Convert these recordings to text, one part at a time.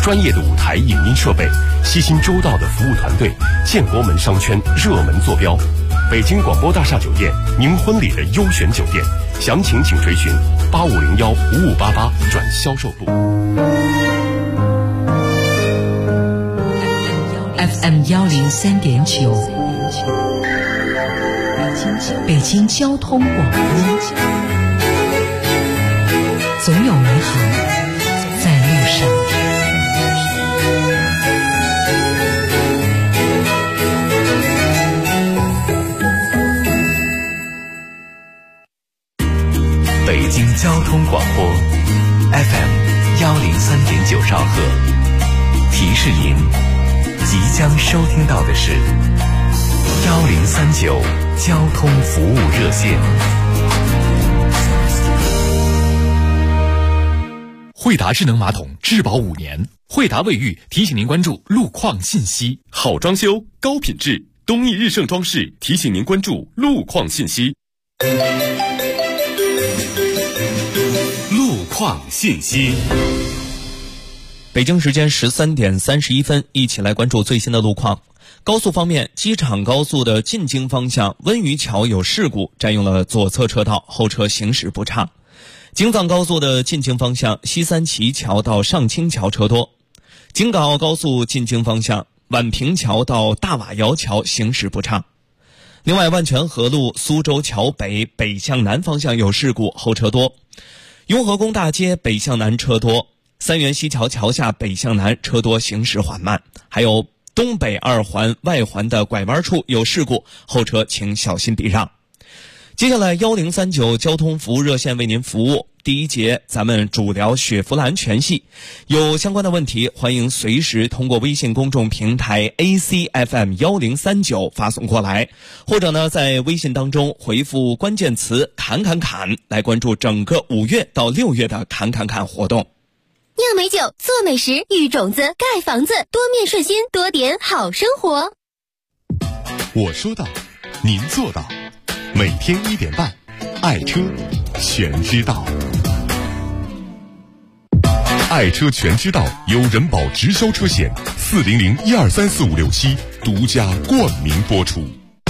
专业的舞台影音设备，细心周到的服务团队，建国门商圈热门坐标，北京广播大厦酒店，您婚礼的优选酒店。详情请垂询85015588转销售部。 FM 103.9，北京交通广播，总有美好在路上。 北京交通广播 FM 103.9兆赫，提示您即将收听到的是1039交通服务热线。 惠达智能马桶质保5年，惠达卫浴提醒您关注路况信息。 好装修，高品质，东义日盛装饰提醒您关注路况信息。路况信息。 北京时间13点31分，一起来关注最新的路况。高速方面，机场高速的进京方向温榆桥有事故，占用了左侧车道，后车行驶不畅。京藏高速的进京方向西三旗桥到上清桥车多。京港澳高速进京方向宛平桥到大瓦窑桥行驶不畅。另外，万泉河路苏州桥北北向南方向有事故，后车多。雍和宫大街北向南车多，三元西桥桥下北向南车多，行驶缓慢。还有东北二环外环的拐弯处有事故，后车请小心避让。接下来1039交通服务热线为您服务。第一节咱们主聊雪佛兰全系，有相关的问题欢迎随时通过微信公众平台 ACFM1039 发送过来，或者呢在微信当中回复关键词侃侃侃来关注整个5月到6月的侃侃侃活动。 酿美酒，做美食，育种子，盖房子，多面顺心，多点好生活。 我说到，您做到。每天1点半，爱车全知道。爱车全知道由人保直销车险400123456独家冠名播出。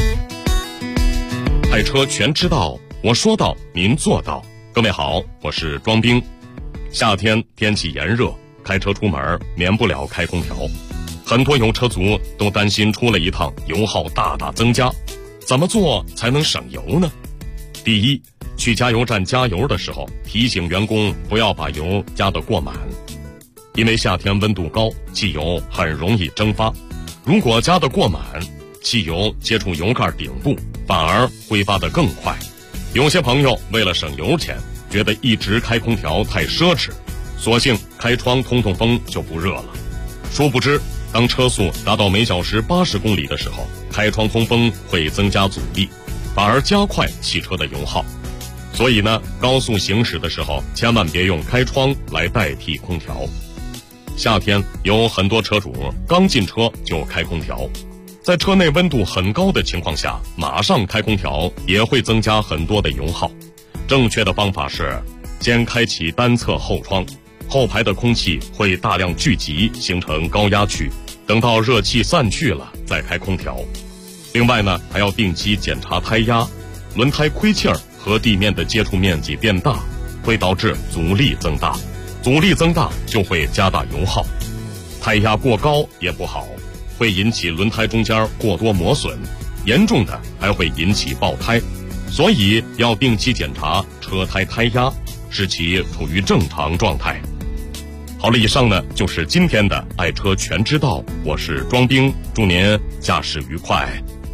爱车全知道，我说到，您做到。各位好，我是庄兵。夏天天气炎热，开车出门免不了开空调，很多有车族都担心出了一趟油耗大大增加，怎么做才能省油呢？第一，去加油站加油的时候提醒员工不要把油加得过满，因为夏天温度高，汽油很容易蒸发，如果加得过满，汽油接触油盖顶部反而挥发得更快。有些朋友为了省油钱，觉得一直开空调太奢侈，索性开窗通通风就不热了。殊不知，当车速达到每小时80公里的时候，开窗通风会增加阻力，反而加快汽车的油耗。所以呢，高速行驶的时候千万别用开窗来代替空调。夏天有很多车主刚进车就开空调，在车内温度很高的情况下，马上开空调也会增加很多的油耗。正确的方法是先开启单侧后窗，后排的空气会大量聚集形成高压区，等到热气散去了再开空调。另外呢，还要定期检查胎压，轮胎亏气儿和地面的接触面积变大，会导致阻力增大，阻力增大就会加大油耗。胎压过高也不好，会引起轮胎中间过多磨损，严重的还会引起爆胎。所以要定期检查车胎胎压，使其处于正常状态。好了，以上呢就是今天的爱车全知道，我是庄兵，祝您驾驶愉快。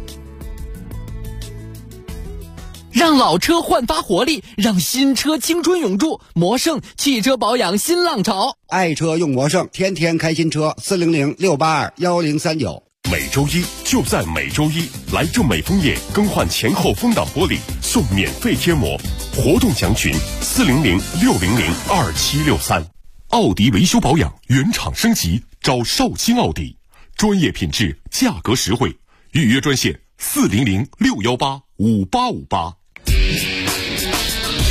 让老车焕发活力，让新车青春永驻。魔胜汽车保养新浪潮， 爱车用魔胜，天天开新车。400-682-1039。 每周一就在每周一，来正美枫叶更换前后风挡玻璃送免费贴膜，活动详询400-600-2763。奥迪维修保养原厂升级，找绍兴奥迪，专业品质，价格实惠，预约专线400-618-5858。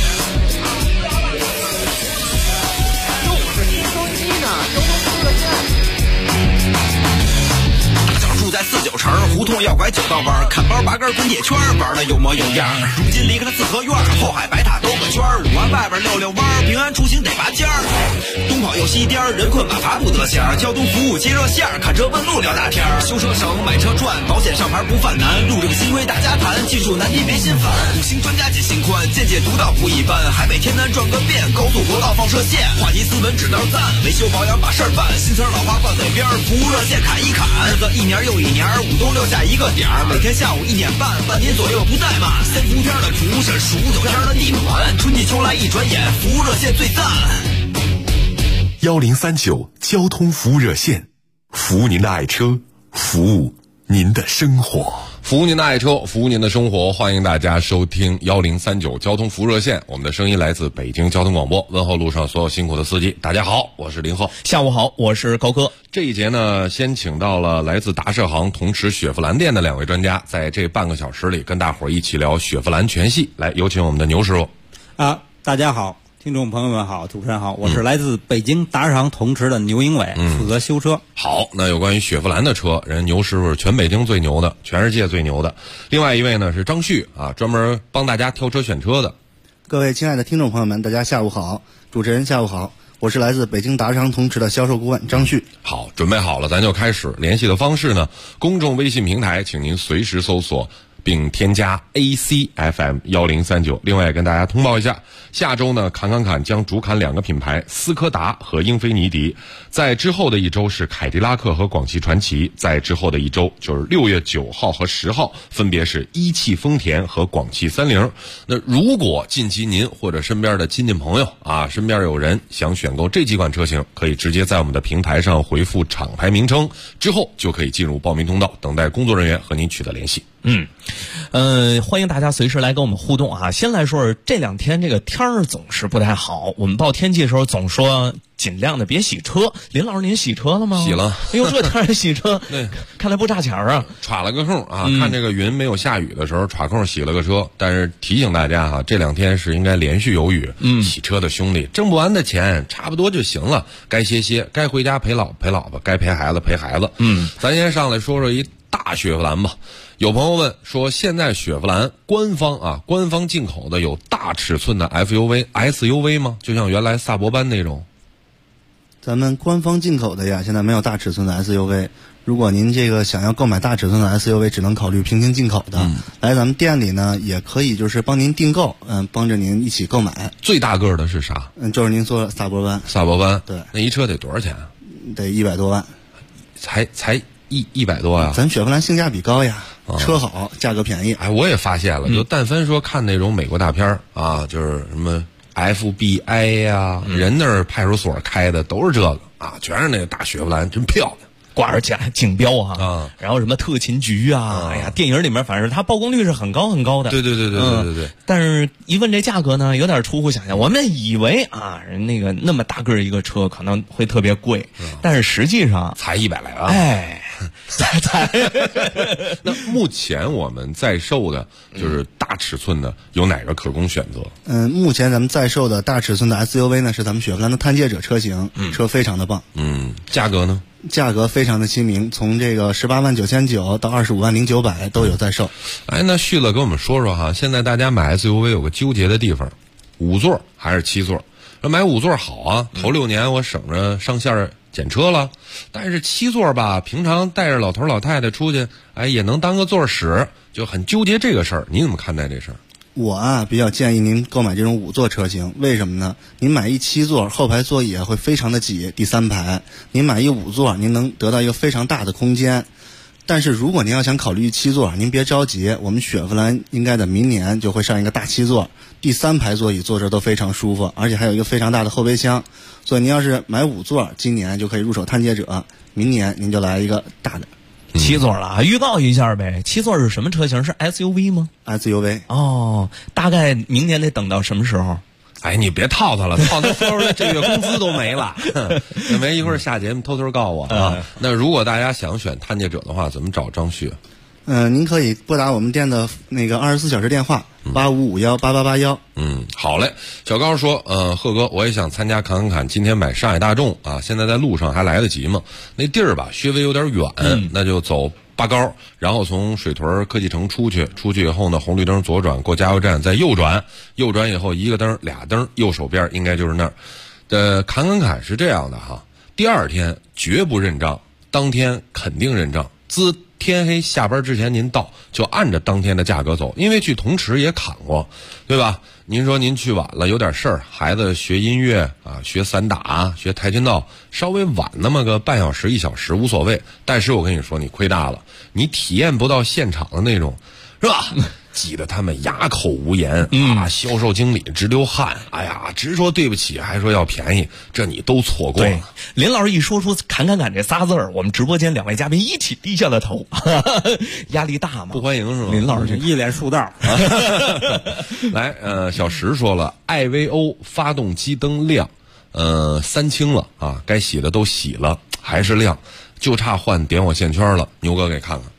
用我的新收音机呢，交通服务热线。 光要拐9道弯，看包拔根滚铁圈，玩的有模有样。如今离开了四合院，后海白塔兜个圈，5环外边溜溜弯，平安出行得拔尖儿。东跑又西颠，人困马乏不得闲。交通服务接热线，看车问路聊大天。修车省，买车赚，保险上牌不犯难。路政新规大家谈，技术难题别心烦。5星专家解心宽，见解独到不一般。海北天南转个遍，高速国道放射线，话题斯文指道赞，维修保养把事儿办。新词老话放嘴边，服务热线砍一砍。日子一年又一年，5都留下一个点儿。每天下午1点半，半年左右不怠慢。3伏天的厨是数9天的地暖，春季秋来一转眼，服务热线最赞。 1039交通服务热线，服务您的爱车，服务您的生活。 服务您的爱车，服务您的生活，欢迎大家收听1039交通服务热线。我们的声音来自北京交通广播，问候路上所有辛苦的司机。大家好，我是林鹤。 下午好，我是高哥。 这一节呢，先请到了来自达摄行同池雪佛兰店的2位专家，在这半个小时里跟大伙儿一起聊雪佛兰全系。来，有请我们的牛师傅。 大家好，听众朋友们好，主持人好，我是来自北京达摄行同池的牛英伟，负责修车。 好，那有关于雪佛兰的车，人牛师傅是全北京最牛的，全世界最牛的。另外一位呢是张旭啊，专门帮大家挑车选车的。 各位亲爱的听众朋友们，大家下午好，主持人下午好，我是来自北京达摄行同池的销售顾问张旭。 好，准备好了，咱就开始。联系的方式呢，公众微信平台，请您随时搜索并添加 ACFM1039。另外跟大家通报一下，下周呢，侃将主砍2个品牌，斯柯达和英菲尼迪。在之后的一周是凯迪拉克和广汽传祺，在之后的一周就是6月9号和10号，分别是一汽丰田和广汽30。那如果近期您或者身边的亲戚朋友啊，身边有人想选购这几款车型，可以直接在我们的平台上回复厂牌名称，之后就可以进入报名通道，等待工作人员和您取得联系。 欢迎大家随时来跟我们互动啊。先来说这2天这个天儿总是不太好，我们报天气的时候总说尽量的别洗车。林老师，您洗车了吗？ 洗了。 哎呦，这天儿洗车，对，看来不差钱啊。 耍了个空啊，看这个云没有下雨的时候，耍空洗了个车。但是提醒大家哈，这2天是应该连续有雨。洗车的兄弟挣不完的钱差不多就行了，该歇，该回家陪老婆，该陪孩子陪孩子。咱先上来说说一大雪佛兰吧。有朋友问说，现在雪佛兰官方进口的有大尺寸的 SUV 吗？就像原来萨博班那种。 咱们官方进口的呀，现在没有大尺寸的 SUV。如果您这个想要购买大尺寸的 SUV， 只能考虑平行进口的。来咱们店里呢，也可以就是帮您订购，帮着您一起购买。 最大个的是啥？ 就是您说的萨博班。对， 那一车得多少钱？ 得100多万。 才100多呀？ 咱雪佛兰性价比高呀，车好，价格便宜。 哎，我也发现了，就但凡说看那种美国大片啊，就是什么 FBI 呀，人那儿派出所开的都是这个啊，全是那个大雪佛兰，真漂亮。 挂着竞标啊，然后什么特勤局啊，哎呀，电影里面反正它曝光率是很高的。 对。 但是一问这价格呢，有点出乎想象。我们以为啊，那个那么大个一个车可能会特别贵，但是实际上才100来万。 哎，才。 那目前我们在售的就是大尺寸的，有哪个可供选择？ 目前咱们在售的大尺寸的 SUV 呢，是咱们雪佛兰的探界者车型，车非常的棒。 价格呢？ 价格非常的亲民，从这个18万9,900到25万0900都有在售。 哎，那旭乐跟我们说说哈，现在大家买 SUV 有个纠结的地方，5座还是7座？买5座好啊，头6年我省着上线检车了，但是7座吧，平常带着老头老太太出去，哎，也能当个座使，就很纠结这个事儿。你怎么看待这事儿？ 我比较建议您购买这种5座车型，为什么呢？您买一7座，后排座椅会非常的挤，第3排；您买一5座，您能得到一个非常大的空间。但是如果您要想考虑7座，您别着急，我们雪佛兰应该在明年就会上一个大7座，第3排座椅坐着都非常舒服，而且还有一个非常大的后备箱。所以您要是买5座，今年就可以入手探界者，明年您就来一个大的。 7座了啊，预告一下呗。7座是什么车型？是 SUV 吗？ SUV。 哦，大概明年得等到什么时候？ 哎，你别套他了，套他说出来这月工资都没了。没一会儿下节目偷偷告我啊。那如果大家想选探界者的话，怎么找张旭？ 您可以拨打我们店的那个24小时电话85518881。 好嘞。小高说，贺哥，我也想参加侃，今天买上海大众啊，现在在路上还来得及吗？那地儿吧，稍微有点远，那就走拔高，然后从水屯科技城出去以后呢，红绿灯左转，过加油站再右转以后一个灯俩灯，右手边应该就是那儿。侃是这样的哈，第二天绝不认账，当天肯定认账，自天黑下班之前您到就按着当天的价格走，因为去同池也砍过，对吧？您说您去晚了有点事儿，孩子学音乐啊，学散打，学跆拳道，稍微晚那么个半小时1小时无所谓，但是我跟你说你亏大了，你体验不到现场的那种，是吧？挤得他们哑口无言啊！销售经理直流汗，哎呀，直说对不起，还说要便宜，这你都错过了。 林老师一说出“砍”这仨字儿，我们直播间2位嘉宾一起低下了头，压力大吗？ 不欢迎是吗？ 林老师一脸树道。 来，小石说了 ，IVO 发动机灯亮，3清了啊，该洗的都洗了，还是亮，就差换点火线圈了。牛哥给看看。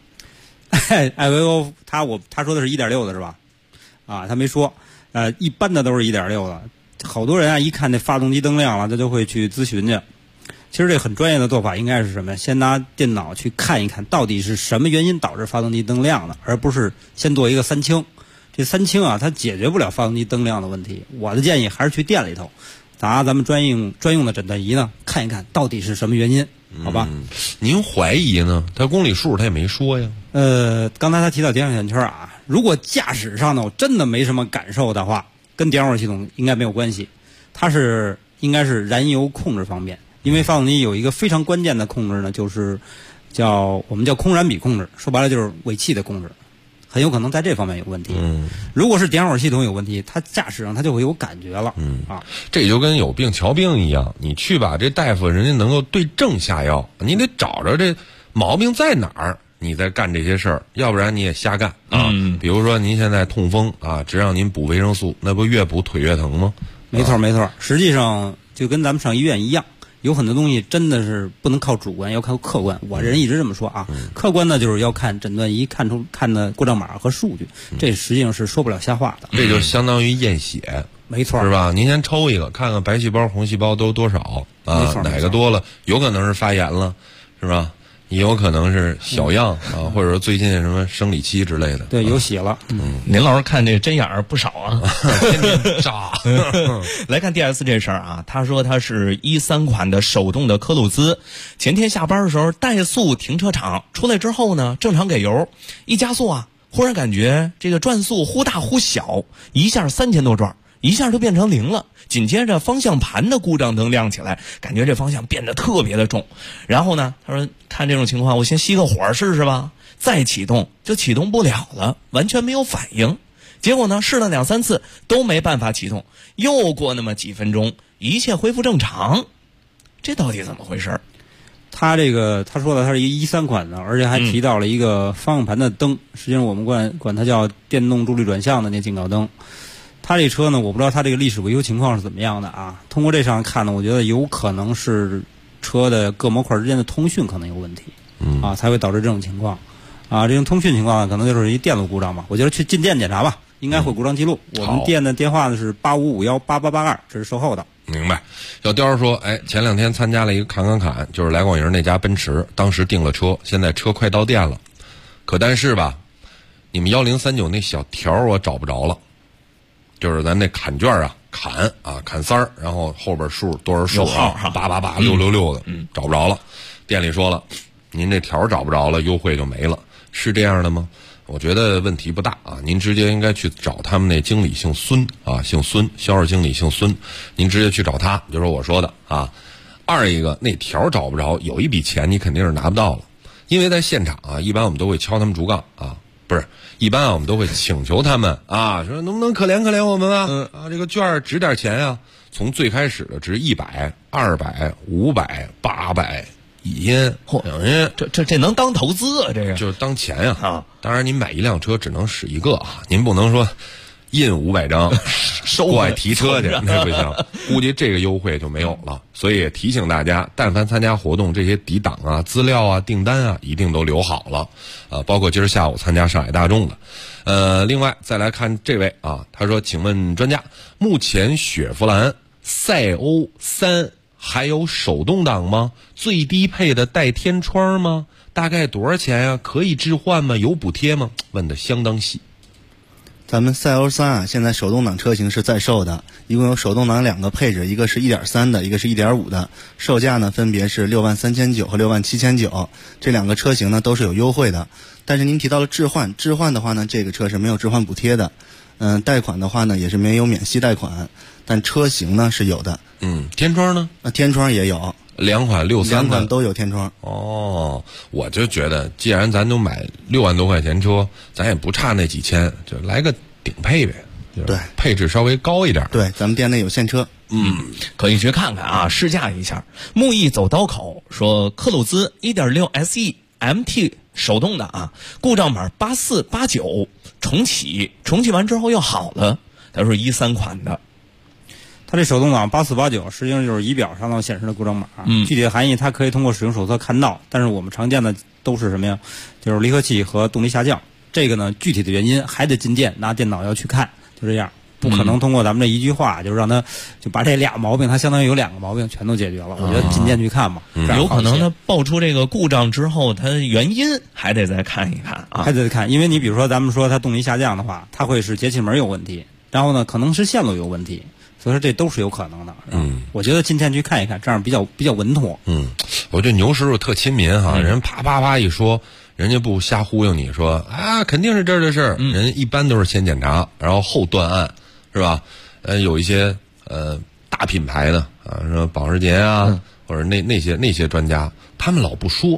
IVO 他说的是1.6的是吧？啊，他没说。一般的都是1.6的。好多人啊，一看那发动机灯亮了，他就会去咨询去。其实这很专业的做法应该是什么？先拿电脑去看一看，到底是什么原因导致发动机灯亮的，而不是先做一个3清。这3清啊，它解决不了发动机灯亮的问题。我的建议还是去店里头，拿咱们专用的诊断仪呢，看一看到底是什么原因，好吧？ 您怀疑呢？他公里数他也没说呀。 刚才他提到点火线圈啊，如果驾驶上呢我真的没什么感受的话，跟点火系统应该没有关系，它应该是燃油控制方面，因为发动机有一个非常关键的控制呢，就是我们叫空燃比控制，说白了就是尾气的控制，很有可能在这方面有问题。如果是点火系统有问题，它驾驶上它就会有感觉了。 这就跟有病瞧病一样，你去吧，这大夫人家能够对症下药，你得找着这毛病在哪儿，你再干这些事儿，要不然你也瞎干啊。比如说您现在痛风啊，只让您补维生素，那不越补腿越疼吗？ 没错，实际上就跟咱们上医院一样，有很多东西真的是不能靠主观，要靠客观。我人一直这么说啊，客观呢就是要看诊断仪看的过账码和数据，这实际上是说不了瞎话的。 这就相当于验血， 没错， 是吧？您先抽一个，看看白细胞、红细胞都多少啊？哪个多了，有可能是发炎了，是吧？也有可能是小样啊，或者说最近什么生理期之类的。 对，有血了。 林老师看这针眼儿不少啊， 天天扎。 来看 DS 这事儿啊，他说他是13款的手动的科鲁兹，前天下班的时候怠速停车场，出来之后呢，正常给油，一加速啊，忽然感觉这个转速忽大忽小，一下3000多转。一下就变成0了，紧接着方向盘的故障灯亮起来，感觉这方向变得特别的重。然后呢，他说看这种情况，我先熄个火试试吧。再启动就启动不了了，完全没有反应。结果呢，试了2-3次都没办法启动，又过那么几分钟，一切恢复正常。这到底怎么回事？ 他说的他是一13款的，而且还提到了一个方向盘的灯，实际上我们管它叫电动助力转向的那警告灯。他这车呢，我不知道他这个历史维修情况是怎么样的啊。通过这上看呢，我觉得有可能是车的各模块之间的通讯可能有问题，才会导致这种情况。这种通讯情况呢，可能就是一电路故障吧。我觉得去进店检查吧，应该会故障记录。我们店的电话呢是85518882，这是售后的。 明白。小刁说，前2天参加了一个侃，就是来广营那家奔驰，当时订了车，现在车快到店了，可但是吧，你们1039那小条我找不着了。就是咱那砍券啊，砍3，然后后边数多少数啊，8888666的，找不着了。店里说了，您这条找不着了，优惠就没了，是这样的吗？我觉得问题不大啊，您直接应该去找他们那经理姓孙啊，姓孙，销售经理姓孙，您直接去找他，就说我说的啊。二一个，那条找不着，有一笔钱你肯定是拿不到了，因为在现场啊，一般我们都会敲他们竹杠啊，不是。一般我们都会请求他们啊，说能不能可怜我们啊？这个券值点钱啊，从最开始的值100、200、500、800、1000， 这能当投资啊？这个就是当钱啊。当然，您买一辆车只能使一个啊，您不能说印500张过来提车去，那不行。估计这个优惠就没有了。所以也提醒大家，但凡参加活动，这些抵档啊、资料啊、订单啊，一定都留好了。包括今儿下午参加上海大众的。另外再来看这位啊，他说：“请问专家，目前雪佛兰赛欧3 还有手动挡吗？最低配的带天窗吗？大概多少钱呀？可以置换吗？有补贴吗？问的相当细。 咱们赛欧3啊，现在手动挡车型是在售的，一共有手动挡2个配置，一个是 1.3 的，一个是 1.5 的，售价呢分别是63900和67900，这2个车型呢都是有优惠的。但是您提到了置换的话呢，这个车是没有置换补贴的，贷款的话呢也是没有免息贷款，但车型呢是有的。 天窗呢？ 天窗也有 ，2款63的，2 款都有天窗。 哦，我就觉得，既然咱都买6万多块钱车，咱也不差那几千，就来个顶配呗。 对， 配置稍微高一点。 对，咱们店内有现车。 可以去看看啊，试驾一下。木易走刀口说，克鲁兹 1.6 SE MT 手动的啊，故障码8489，重启完之后又好了。他说13款的。 它这手动挡8489实际上就是仪表上头显示的故障码，具体的含义它可以通过使用手册看到，但是我们常见的都是什么呀？就是离合器和动力下降。这个呢，具体的原因还得进店拿电脑要去看，就这样，不可能通过咱们这一句话就是让他就把这俩毛病，它相当于有2个毛病全都解决了。我觉得进店去看吧， 有可能它爆出这个故障之后，它原因还得再看一看啊， 还得看，因为你比如说咱们说它动力下降的话，它会是节气门有问题，然后呢可能是线路有问题。所以说这都是有可能的。我觉得进店去看一看，这样比较稳妥。 我觉得牛师傅特亲民哈，人啪啪啪一说，人家不瞎忽悠你说啊，肯定是这儿的事儿。人一般都是先检查，然后后断案，是吧？有一些大品牌的啊，什么保时捷啊，或者那些专家，他们老不说，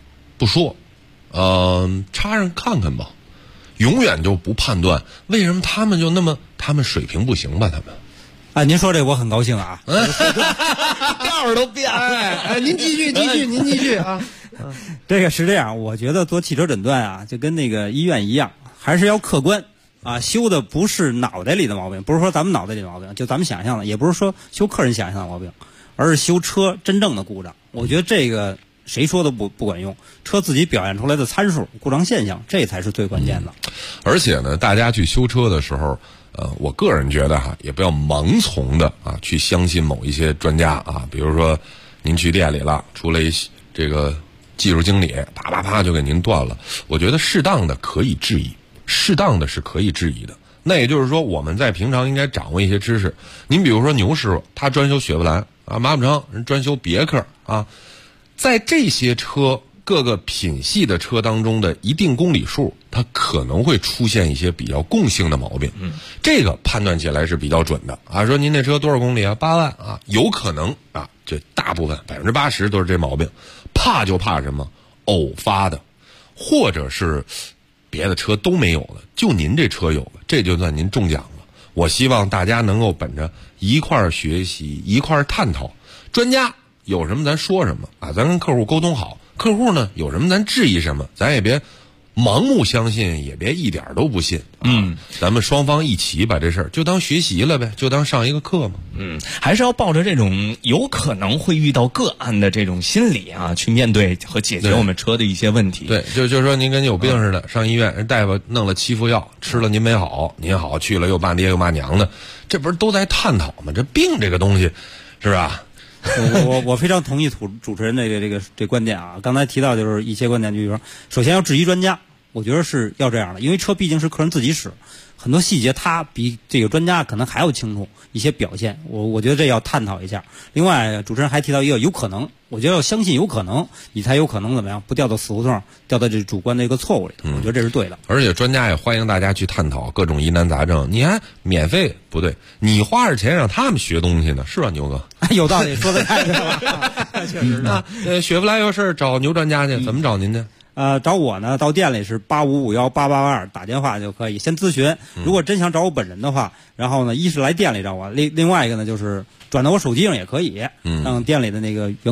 插上看看吧，永远就不判断。为什么他们就那么，他们水平不行吧？他们。 您说这我很高兴啊， 调儿都变了。 您继续啊。 这个是这样，我觉得做汽车诊断啊，就跟那个医院一样，还是要客观啊。修的不是脑袋里的毛病，不是说咱们脑袋里的毛病，就咱们想象的，也不是说修客人想象的毛病，而是修车真正的故障。我觉得这个谁说都不管用，车自己表现出来的参数、故障现象，这才是最关键的。 而且呢，大家去修车的时候。我个人觉得哈，也不要盲从的啊，去相信某一些专家啊，比如说您去店里了，出来这个技术经理啪啪啪就给您断了。我觉得适当的可以质疑，适当的是可以质疑的。那也就是说，我们在平常应该掌握一些知识。您比如说牛师傅，他专修雪佛兰啊，马普昌人专修别克啊，在这些车各个品系的车当中的一定公里数，它可能会出现一些比较共性的毛病。这个判断起来是比较准的啊。说您这车多少公里啊？8万啊，有可能啊，这大部分80%都是这毛病。怕就怕什么？偶发的，或者是别的车都没有了，就您这车有了，这就算您中奖了。我希望大家能够本着一块儿学习，一块儿探讨，专家有什么咱说什么啊，咱跟客户沟通好。客户呢有什么咱质疑什么，咱也别盲目相信，也别一点都不信。咱们双方一起把这事儿就当学习了呗，就当上一个课嘛。 还是要抱着这种有可能会遇到个案的这种心理啊，去面对和解决我们车的一些问题。 对，就是说您跟有病似的，上医院人大夫弄了7副药，吃了您没好，您好去了又骂爹又骂娘的，这不是都在探讨吗？这病这个东西，是吧？ 我非常同意主持人这观点啊。刚才提到就是一些观点，就比如说，首先要质疑专家，我觉得是要这样的，因为车毕竟是客人自己使，很多细节他比这个专家可能还要清楚一些表现。我觉得这要探讨一下。另外，主持人还提到一个有可能，我觉得要相信有可能，你才有可能怎么样，不掉到死胡同，掉到这主观的一个错误里头。我觉得这是对的。 而且专家也欢迎大家去探讨各种疑难杂症。你还免费不对，你花着钱让他们学东西呢，是吧，牛哥？ 有道理，说的太对了，确实是。 雪佛兰有事找牛专家去，怎么找您呢？ 找我呢，到店里是85518882，打电话就可以先咨询。如果真想找我本人的话，然后呢，一是来店里找我，另外一个呢就是转到我手机上也可以，让店里的那个员工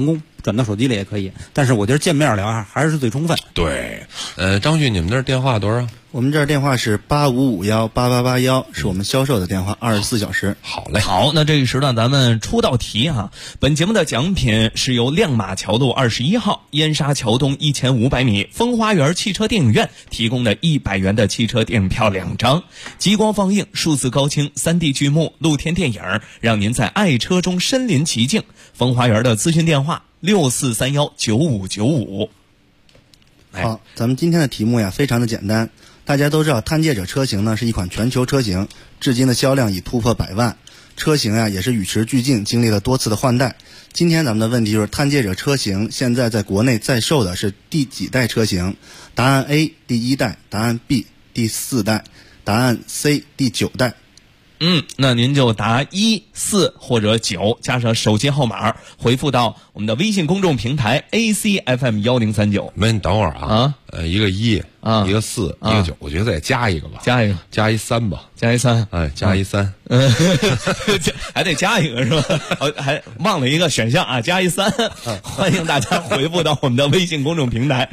转到手机里也可以。但是我觉得见面聊还是最充分。 对，张旭，你们那儿电话多少？ 我们这儿电话是85518881，是我们销售的电话，24小时。 好嘞。 好，那这一时段咱们出道题啊。本节目的奖品是由亮马桥路21号燕莎桥东1500米风花园汽车电影院提供的100元的汽车电影票2张，极光放映、数字高清、3D 剧目、露天电影，让您在爱车中身临其境。风花园的咨询电话64319595。 好，咱们今天的题目呀非常的简单。大家都知道探界者车型呢是一款全球车型，至今的销量已突破100万，车型呀也是与时俱进，经历了多次的换代。今天咱们的问题就是探界者车型现在在国内在售的是第几代车型？答案 A 第1代，答案 B 第4代，答案 C 第9代。 那您就答1、4或者9，加上手机号码，回复到我们的微信公众平台 ACFM1039。 没，你等会儿啊。一个1啊，一个4，一个9，我觉得再加一个吧。 加一个， 加一3吧。 加一3， 哎，加一3。 还得加一个是吧？还忘了一个选项啊，加一3。欢迎大家回复到我们的微信公众平台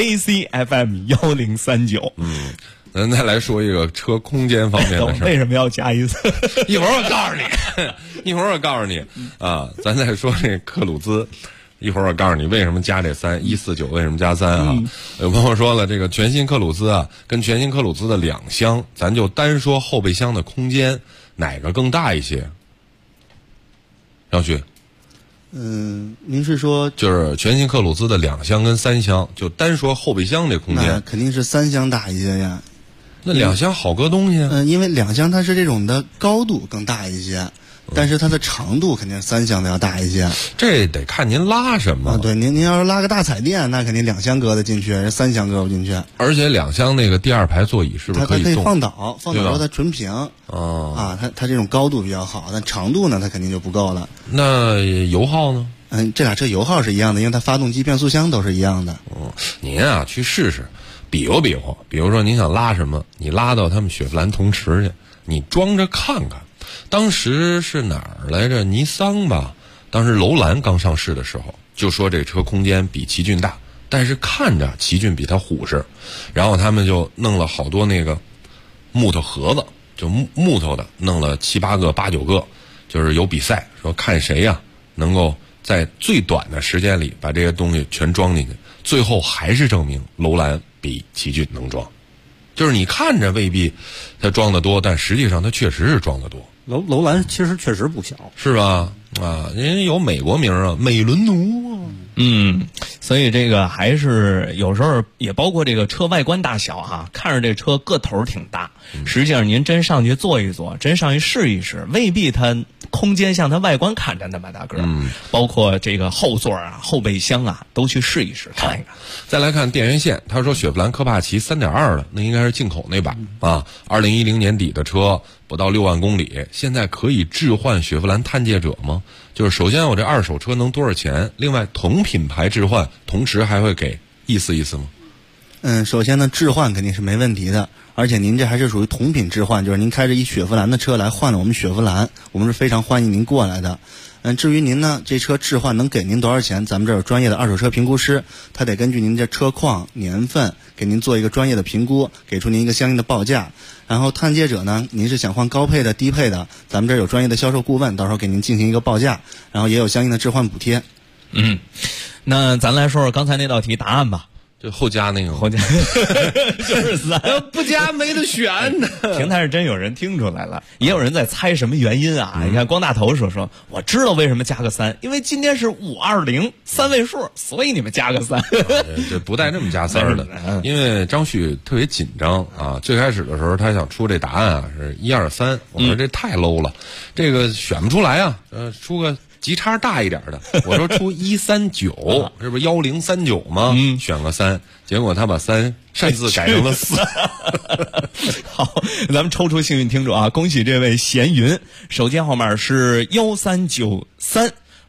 ACFM1039。 咱再来说一个车空间方面的事儿。 为什么要加一3？ 一会儿我告诉你，一会儿我告诉你啊。咱再说这克鲁兹，一会儿我告诉你为什么加这3，149为什么加3啊？有朋友说了，这个全新克鲁兹啊，跟全新克鲁兹的2厢，咱就单说后备箱的空间，哪个更大一些？张旭。 您是说就是全新克鲁兹的2厢跟3厢，就单说后备箱这空间， 那肯定是3厢大一些呀。 那2厢好搁东西因为2厢它是这种的高度更大一些，但是它的长度肯定是3厢的要大一些。 这得看您拉什么。 对，您要是拉个大彩电，那肯定2厢搁得进去，3厢搁不进去。 而且2厢那个第2排座椅是不是可以动？ 它可以放倒之后它纯平。它这种高度比较好，但长度呢它肯定就不够了。 那油耗呢？ 这俩车油耗是一样的，因为它发动机、变速箱都是一样的。 您啊去试试，比划比划。比如说您想拉什么，你拉到他们雪佛兰同池去，你装着看看。当时是哪儿来着？尼桑吧。当时楼兰刚上市的时候，就说这车空间比奇骏大，但是看着奇骏比它虎实。然后他们就弄了好多那个木头盒子，就木头的，弄了7、8个、8、9个，就是有比赛，说看谁呀能够在最短的时间里把这些东西全装进去。最后还是证明楼兰比奇骏能装，就是你看着未必它装得多，但实际上它确实是装得多。 楼兰其实确实不小， 是吧？人家有美国名啊，美伦奴啊。 所以这个还是有时候也包括这个车外观大小啊，看着这车个头挺大，实际上您真上去坐一坐，真上去试一试，未必它空间像它外观看着那么大个。包括这个后座啊、后备箱啊，都去试一试看一看。 再来看电源线，他说雪佛兰科帕奇3.2的，那应该是进口那版啊，2010年底的车，不到6万公里，现在可以置换雪佛兰探界者吗？就是首先我这二手车能多少钱？另外同品牌置换，同时还会给意思吗？ 首先呢，置换肯定是没问题的，而且您这还是属于同品置换，就是您开着一雪佛兰的车来换了我们雪佛兰，我们是非常欢迎您过来的。至于您呢，这车置换能给您多少钱？咱们这儿有专业的二手车评估师，他得根据您的车况、年份，给您做一个专业的评估，给出您一个相应的报价。然后探界者呢，您是想换高配的、低配的，咱们这儿有专业的销售顾问，到时候给您进行一个报价，然后也有相应的置换补贴。 那咱来说说刚才那道题答案吧。 就后加那个， 后加就是3， 不加没得选呢。 平台是真有人听出来了，也有人在猜什么原因啊？你看光大头说我知道为什么加个3，因为今天是520 3位数，所以你们加个3。 这不带这么加3的，因为张旭特别紧张啊。最开始的时候他想出这答案啊是1、2、3，我说这太 low 了，这个选不出来啊，出个级差大一点的，我说出139，是不是1039吗？选个3，结果他把3擅自改成了4。 好，咱们抽出幸运听众啊！恭喜这位闲云，手机号码是1393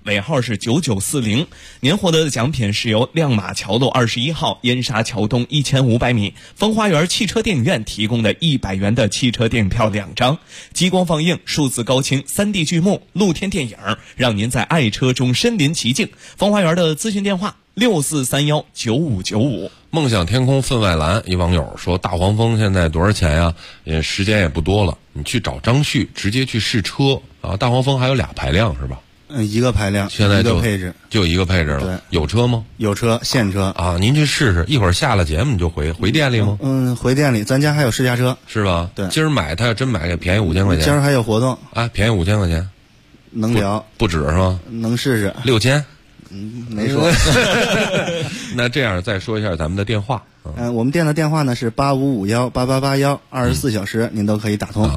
尾号是9940。您获得的奖品是由亮马桥路21号燕莎桥东1500米风花园汽车电影院提供的100元的汽车电影票2张，激光放映、数字高清、3D 剧目、露天电影，让您在爱车中身临其境。风花园的咨询电话64319595。 梦想天空分外蓝，一网友说大黄蜂现在多少钱呀？时间也不多了，你去找张旭直接去试车啊。大黄蜂还有2排量是吧？ 一个排量， 现在一个配置， 就一个配置了。 对， 有车吗？ 有车，现车啊。您去试试，一会儿下了节目你就回店里吗？ 回店里，咱家还有试驾车， 是吧？ 对， 今儿买他要真买，给便宜5000块钱。 今儿还有活动啊，便宜5000块钱， 能聊不止是吗？ 能试试 6000。 没说。 那这样再说一下咱们的电话。 我们店的电话呢是85518881，24小时您都可以打通。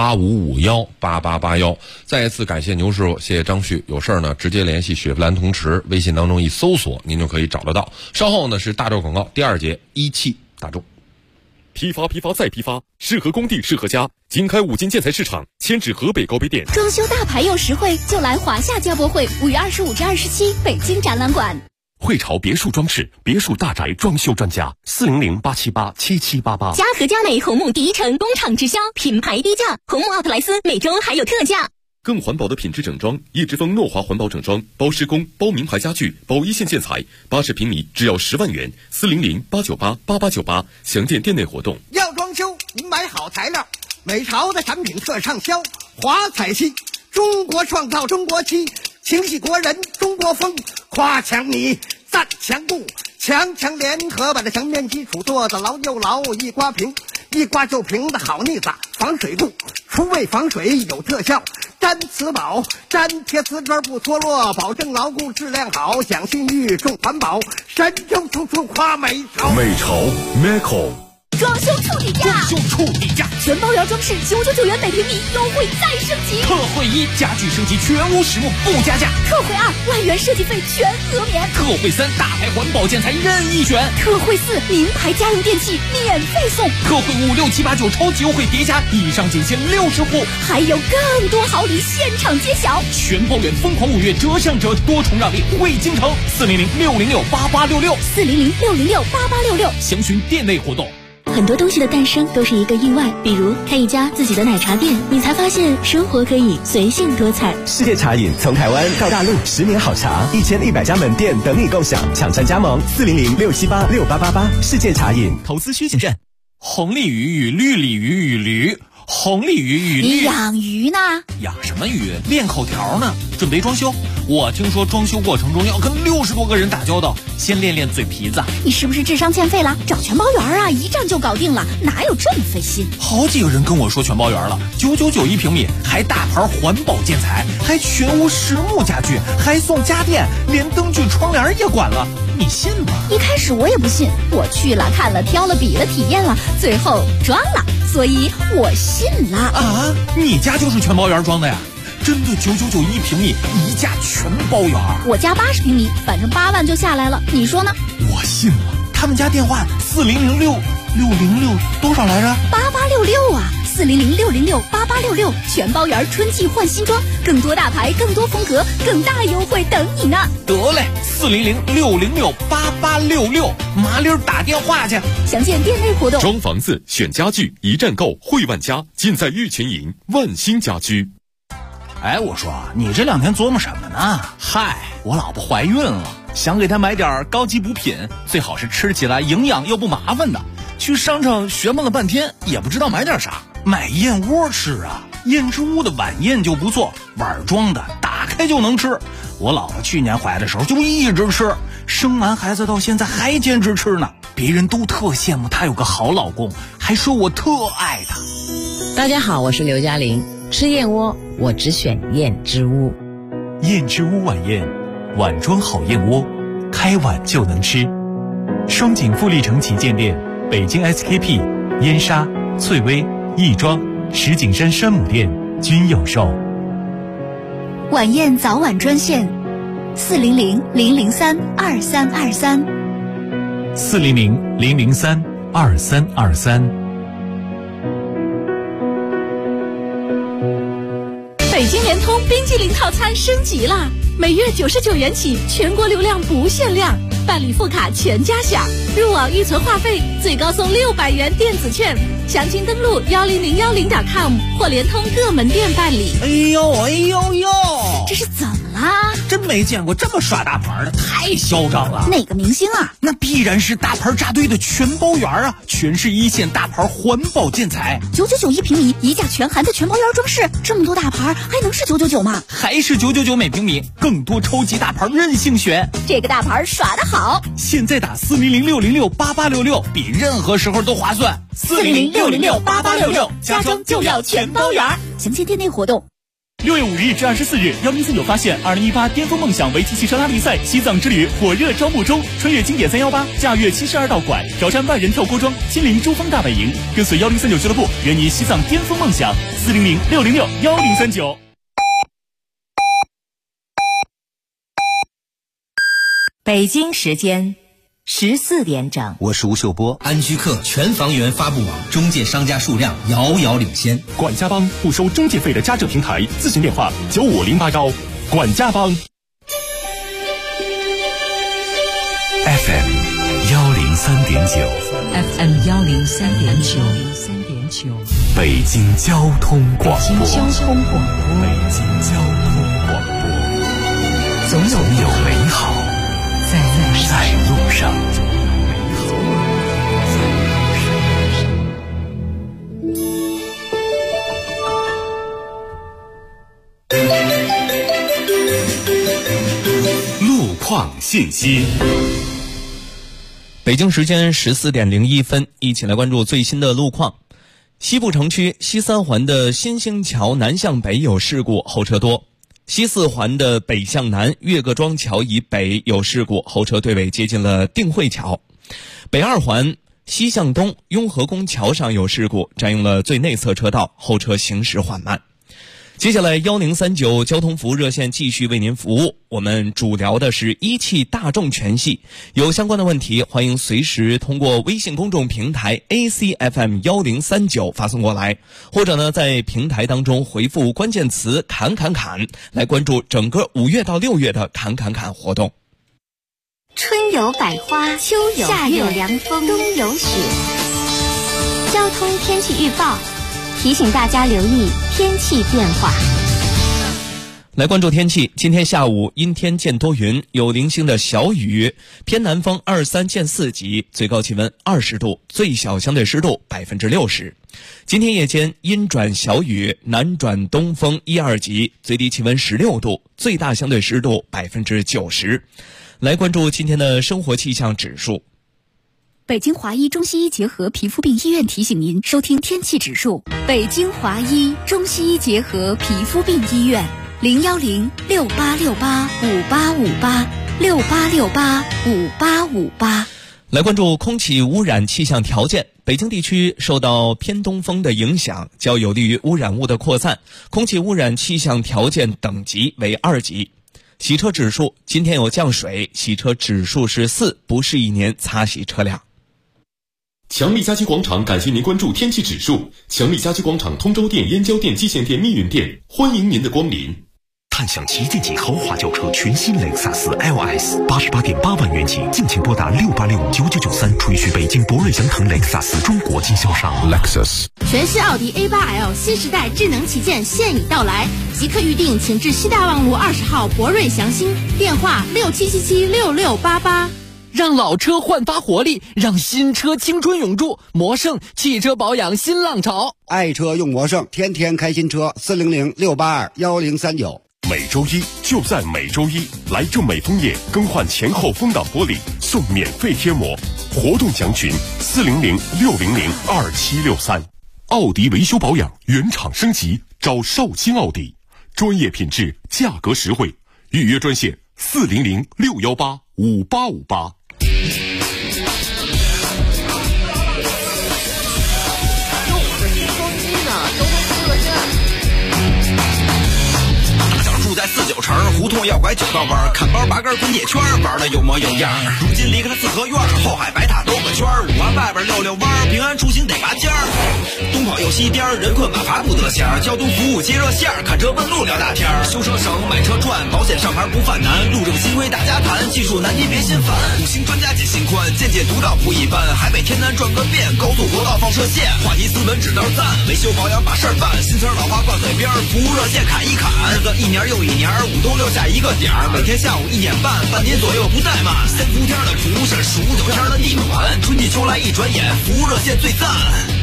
85518881。再一次感谢牛师傅，谢谢张旭。有事儿呢直接联系雪佛兰通驰，微信当中一搜索您就可以找得到。稍后呢是大众广告第2节，一汽大众。 批发再批发，适合工地适合家。经开5金建材市场，迁至河北高碑店。 装修大牌又实惠，就来华夏家博会，5月25至27，北京展览馆。 汇潮别墅装饰，别墅大宅装修专家，400-878-7788。 嘉禾佳美红木第一城工厂直销，品牌低价，红木奥特莱斯每周还有特价。 更环保的品质整装，叶之峰诺华环保整装，包施工、包名牌家具、包一线建材，80平米只要10万元，400-898-8898，详见店内活动。 要装修，您买好材料，美潮的产品特畅销，华彩漆，中国创造中国漆，情系国人中国风，夸强你，赞强固，强联合把这墙面基础做得牢又牢，一刮平，一刮就平的好腻子，防水固，除味防水有特效，粘瓷宝，粘贴瓷砖不脱落，保证牢固质量好，讲信誉重环保，神州处处夸美潮。 美潮 Meco。 装修处底价，全包圆装饰999元每平米，优惠再升级。 特惠1，家具升级全屋实木不加价。 特惠2，万元设计费全额免。 特惠3，大牌环保建材任意选。 特惠4，名牌家用电器免费送。 特惠5、6、7、8、9超级优惠叠加，以上仅限60户， 还有更多好礼现场揭晓。 全包圆疯狂5月折上折，多重让利惠京城，400-606-8866，400-606-8866，详询店内活动。 很多东西的诞生都是一个意外，比如开一家自己的奶茶店，你才发现生活可以随性多彩。 世界茶饮从台湾到大陆，10年好茶，1100家门店等你共享，抢占加盟，400-678-6888。世界茶饮。 投资需谨慎。 红鲤鱼与绿鲤鱼与驴，红鲤鱼与你养鱼呢？ 养什么鱼？练口条呢。准备装修，我听说装修过程中要跟60多个人打交道，先练练嘴皮子。 你是不是智商欠费了？找全包圆啊，一站就搞定了，哪有这么费心？ 好几个人跟我说全包圆了，999一平米，还大牌环保建材，还全屋实木家具，还送家电，连灯具窗帘也管了，你信吗？ 一开始我也不信，我去了看了挑了比了体验了，最后装了，所以我信了。 啊，你家就是全包圆装的呀？真的999一平米，一价全包圆。 我家80平米，反正8万就下来了，你说呢？ 我信了。他们家电话4006606多少来着 ？8866啊，400668866，全包圆春季换新装，更多大牌，更多风格，更大优惠等你呢。 得嘞，400668866，麻溜打电话去。 详见店内活动。 装房子选家具，一站购汇万家，尽在玉群营万兴家居。 哎，我说你这2天琢磨什么呢？ 嗨，我老婆怀孕了，想给她买点高级补品，最好是吃起来营养又不麻烦的。去商场学问了半天，也不知道买点啥。买燕窝吃啊，燕之屋的晚宴就不错，碗装的，打开就能吃。我老婆去年怀的时候就一直吃，生完孩子到现在还坚持吃呢。别人都特羡慕她有个好老公，还说我特爱她。 大家好，我是刘嘉玲。吃燕窝，我只选燕之屋。 燕之屋晚宴，碗装好燕窝，开碗就能吃。双井富力城旗舰店、北京 SKP、燕莎、翠微、亦庄、石景山山姆店均有售。 晚宴早晚专线：400-003-2323。 400-003-2323。 北京联通冰激凌套套餐升级了，每月99元起，全国流量不限量，办理副卡全家享，入网预存话费最高送600元电子券。详情登录10010.com 或联通各门店办理。 哎呦， 这是怎么了？ 真没见过这么耍大牌的，太嚣张了。 哪个明星啊？ 那必然是大牌扎堆的全包园啊，全是一线大牌环保建材 ，999一平米，一价全含的全包园装饰，这么多大牌还能是999吗？ 还是999每平米，更多超级大牌任性选。 这个大牌耍得好， 现在打400-606-8866，比任何时候都划算。 400-606-8866，家装就要全包园。详情店内活动。 6月5日至24日，1039发现2018巅峰梦想围棋汽车拉力赛西藏之旅火热招募中，穿越经典318，驾驭72道馆，挑战万人跳锅庄，亲临珠峰大本营，跟随1039俱乐部圆你西藏巅峰梦想。400-606-1039。 北京时间14点整， 我是吴秀波。 安居客全房源发布网中介商家数量遥遥领先。 管家帮不收中介费的家政平台，咨询电话95081。管家帮。 FM 103.9 FM 103.9， 北京交通广播。 北京交通广播。 总有美好在路上。 路况信息。 北京时间14点01分，一起来关注最新的路况。西部城区西三环的新兴桥南向北有事故，后车多。西四环的北向南岳各庄桥以北有事故，后车队尾接近了定慧桥。北二环西向东雍和宫桥上有事故，占用了最内侧车道，后车行驶缓慢。接下来1039交通服务热线继续为您服务，我们主聊的是一汽大众全系，有相关的问题欢迎随时通过微信公众平台 ACFM1039 发送过来，或者呢在平台当中回复关键词侃侃侃来关注整个5月到6月的侃侃侃活动。 春有百花，秋有夏有凉风，冬有雪。交通天气预报提醒大家留意天气变化。 来关注天气，今天下午阴天见多云，有零星的小雨，偏南风2、3见4级，最高气温20度，最小相对湿度60%。今天夜间阴转小雨，南转东风1、2级，最低气温16度，最大相对湿度90%。来关注今天的生活气象指数。 北京华医中西医结合皮肤病医院提醒您收听天气指数。北京华医中西医结合皮肤病医院，010-6868-5858，6868-5858。 来关注空气污染气象条件。北京地区受到偏东风的影响，较有利于污染物的扩散，空气污染气象条件等级为2级。洗车指数今天有降水，洗车指数是4，不适宜您擦洗车辆。 强力家居广场感谢您关注天气指数。强力家居广场通州店、燕郊店、蓟县店、密云店，欢迎您的光临。 探享旗舰级豪华轿车全新雷克萨斯 LS，88.8万元起，敬请拨打68659993，垂询北京博瑞祥腾雷克萨斯中国经销商。 Lexus 全新奥迪 A8L 新时代智能旗舰现已到来，即刻预定，请至西大望路20号博瑞祥兴，电话67776688。 让老车焕发活力，让新车青春永驻。魔胜汽车保养新浪潮， 爱车用魔胜，天天开新车。400-682-1039。 每周一就在每周一，来正美枫叶更换前后风挡玻璃送免费贴膜，活动详询400-600-2763。奥迪维修保养原厂升级，找绍兴奥迪，专业品质，价格实惠，预约专线400-618-5858。 住在49城胡同要拐9道弯，看包8根滚铁圈，玩的有模有样。如今离开了四合院，后海白塔兜个圈，5环外外边溜溜弯儿，平安出行得拔尖儿。东跑又西颠儿，人困马乏不得闲儿。交通服务接热线儿，看车问路聊大天儿。修车省，买车赚，保险上牌不犯难。路政新规大家谈，技术难题别心烦。五星专家解心宽，见解独到不一般。海北天南转个遍，高速国道放射线。话题斯文指道赞，维修保养把事儿办。新词老话挂嘴边，服务热线砍一砍。日子一年又一年，五都留下一个点儿。每天下午1点半，半年左右不怠慢。三伏天的服务是数9天的地暖。春季秋来一转眼，服务热线最赞。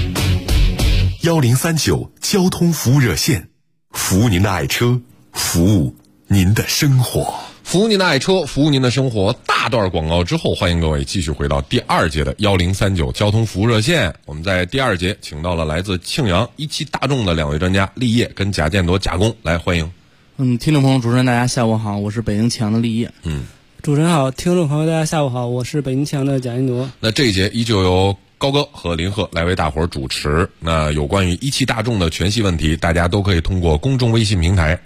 1039交通服务热线，服务您的爱车，服务您的生活。 服务您的爱车，服务您的生活。大段广告之后，欢迎各位继续回到第2节的1039交通服务热线。我们在第2节请到了来自庆阳一汽大众的2位专家立业跟贾建铎贾工，来欢迎。 听众朋友，主持人大家下午好，我是北京庆阳的立业。 主持人好，听众朋友大家下午好，我是北京庆阳的贾建铎。 那这一节依旧由高哥和林鹤来为大伙儿主持。那有关于一汽大众的全系问题，大家都可以通过公众微信平台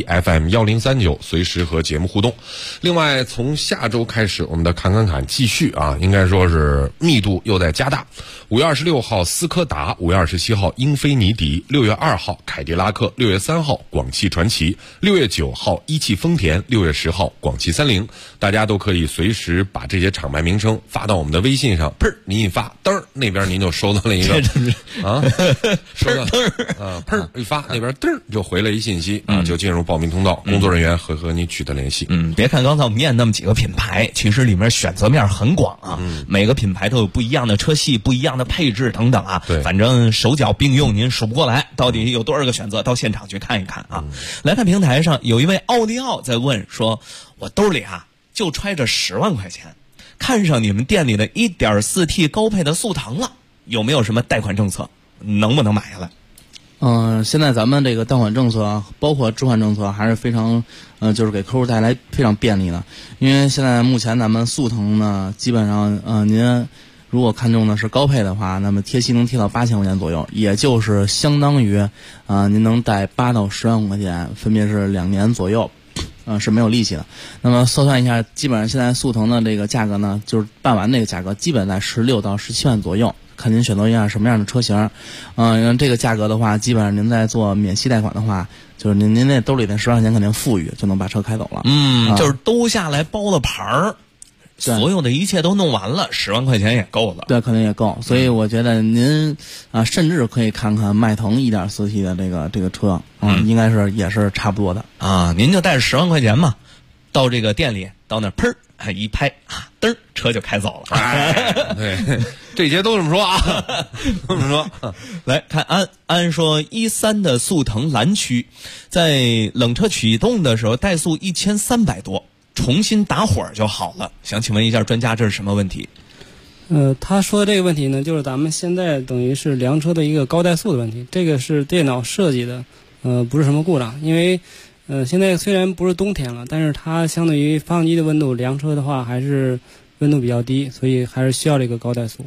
ACFM1039随时和节目互动。另外，从下周开始，我们的侃继续啊，应该说是密度又在加大。5月26号斯柯达，5月27号英菲尼迪，6月2号凯迪拉克，6月3号广汽传祺，6月9号一汽丰田，6月10号广汽30，大家都可以随时把这些厂牌名称发到我们的微信上，砰，您一发，噔儿，那边您就收到了一个啊，收到啊，砰一发，那边噔就回了一信息啊，就进入报名通道，工作人员会和你取得联系。 别看刚才我们念那么几个品牌，其实里面选择面很广啊，每个品牌都有不一样的车系、不一样的配置等等啊。 对， 反正手脚并用，您数不过来，到底有多少个选择？到现场去看一看啊。来看平台上有一位奥利奥在问说，我兜里啊就揣着10万块钱。看上你们店里的 1.4T 高配的速腾了，有没有什么贷款政策，能不能买下来？ 现在咱们这个贷款政策包括置换政策还是非常就是给客户带来非常便利的。因为现在目前咱们速腾呢，基本上您如果看中的是高配的话，那么贴息能贴到8000块钱左右，也就是相当于您能贷8到10万块钱，分别是2年左右。是没有利息的。那么测算一下，基本上现在速腾的这个价格呢，就是办完那个价格，基本在16到17万左右，看您选择一下什么样的车型。这个价格的话，基本上您在做免息贷款的话，就是您那兜里那10万块钱肯定富裕，就能把车开走了。 就是都下来包了牌儿。所有的一切都弄完了，10万块钱也够了。 对，可能也够。所以我觉得您甚至可以看看迈腾 1.4T 的这个车，应该是也是差不多的啊。您就带着10万块钱嘛，到这个店里，到那砰一拍啊，噔车就开走了。 对，这些都这么说啊，这么说。 来看安说，13的速腾蓝区，在冷车启动的时候怠速1300多。重新打火就好了，想请问一下专家，这是什么问题？ 他说的这个问题呢，就是咱们现在等于是凉车的一个高怠速的问题，这个是电脑设计的，不是什么故障。因为现在虽然不是冬天了，但是它相对于发动机的温度，凉车的话还是温度比较低，所以还是需要这个高怠速。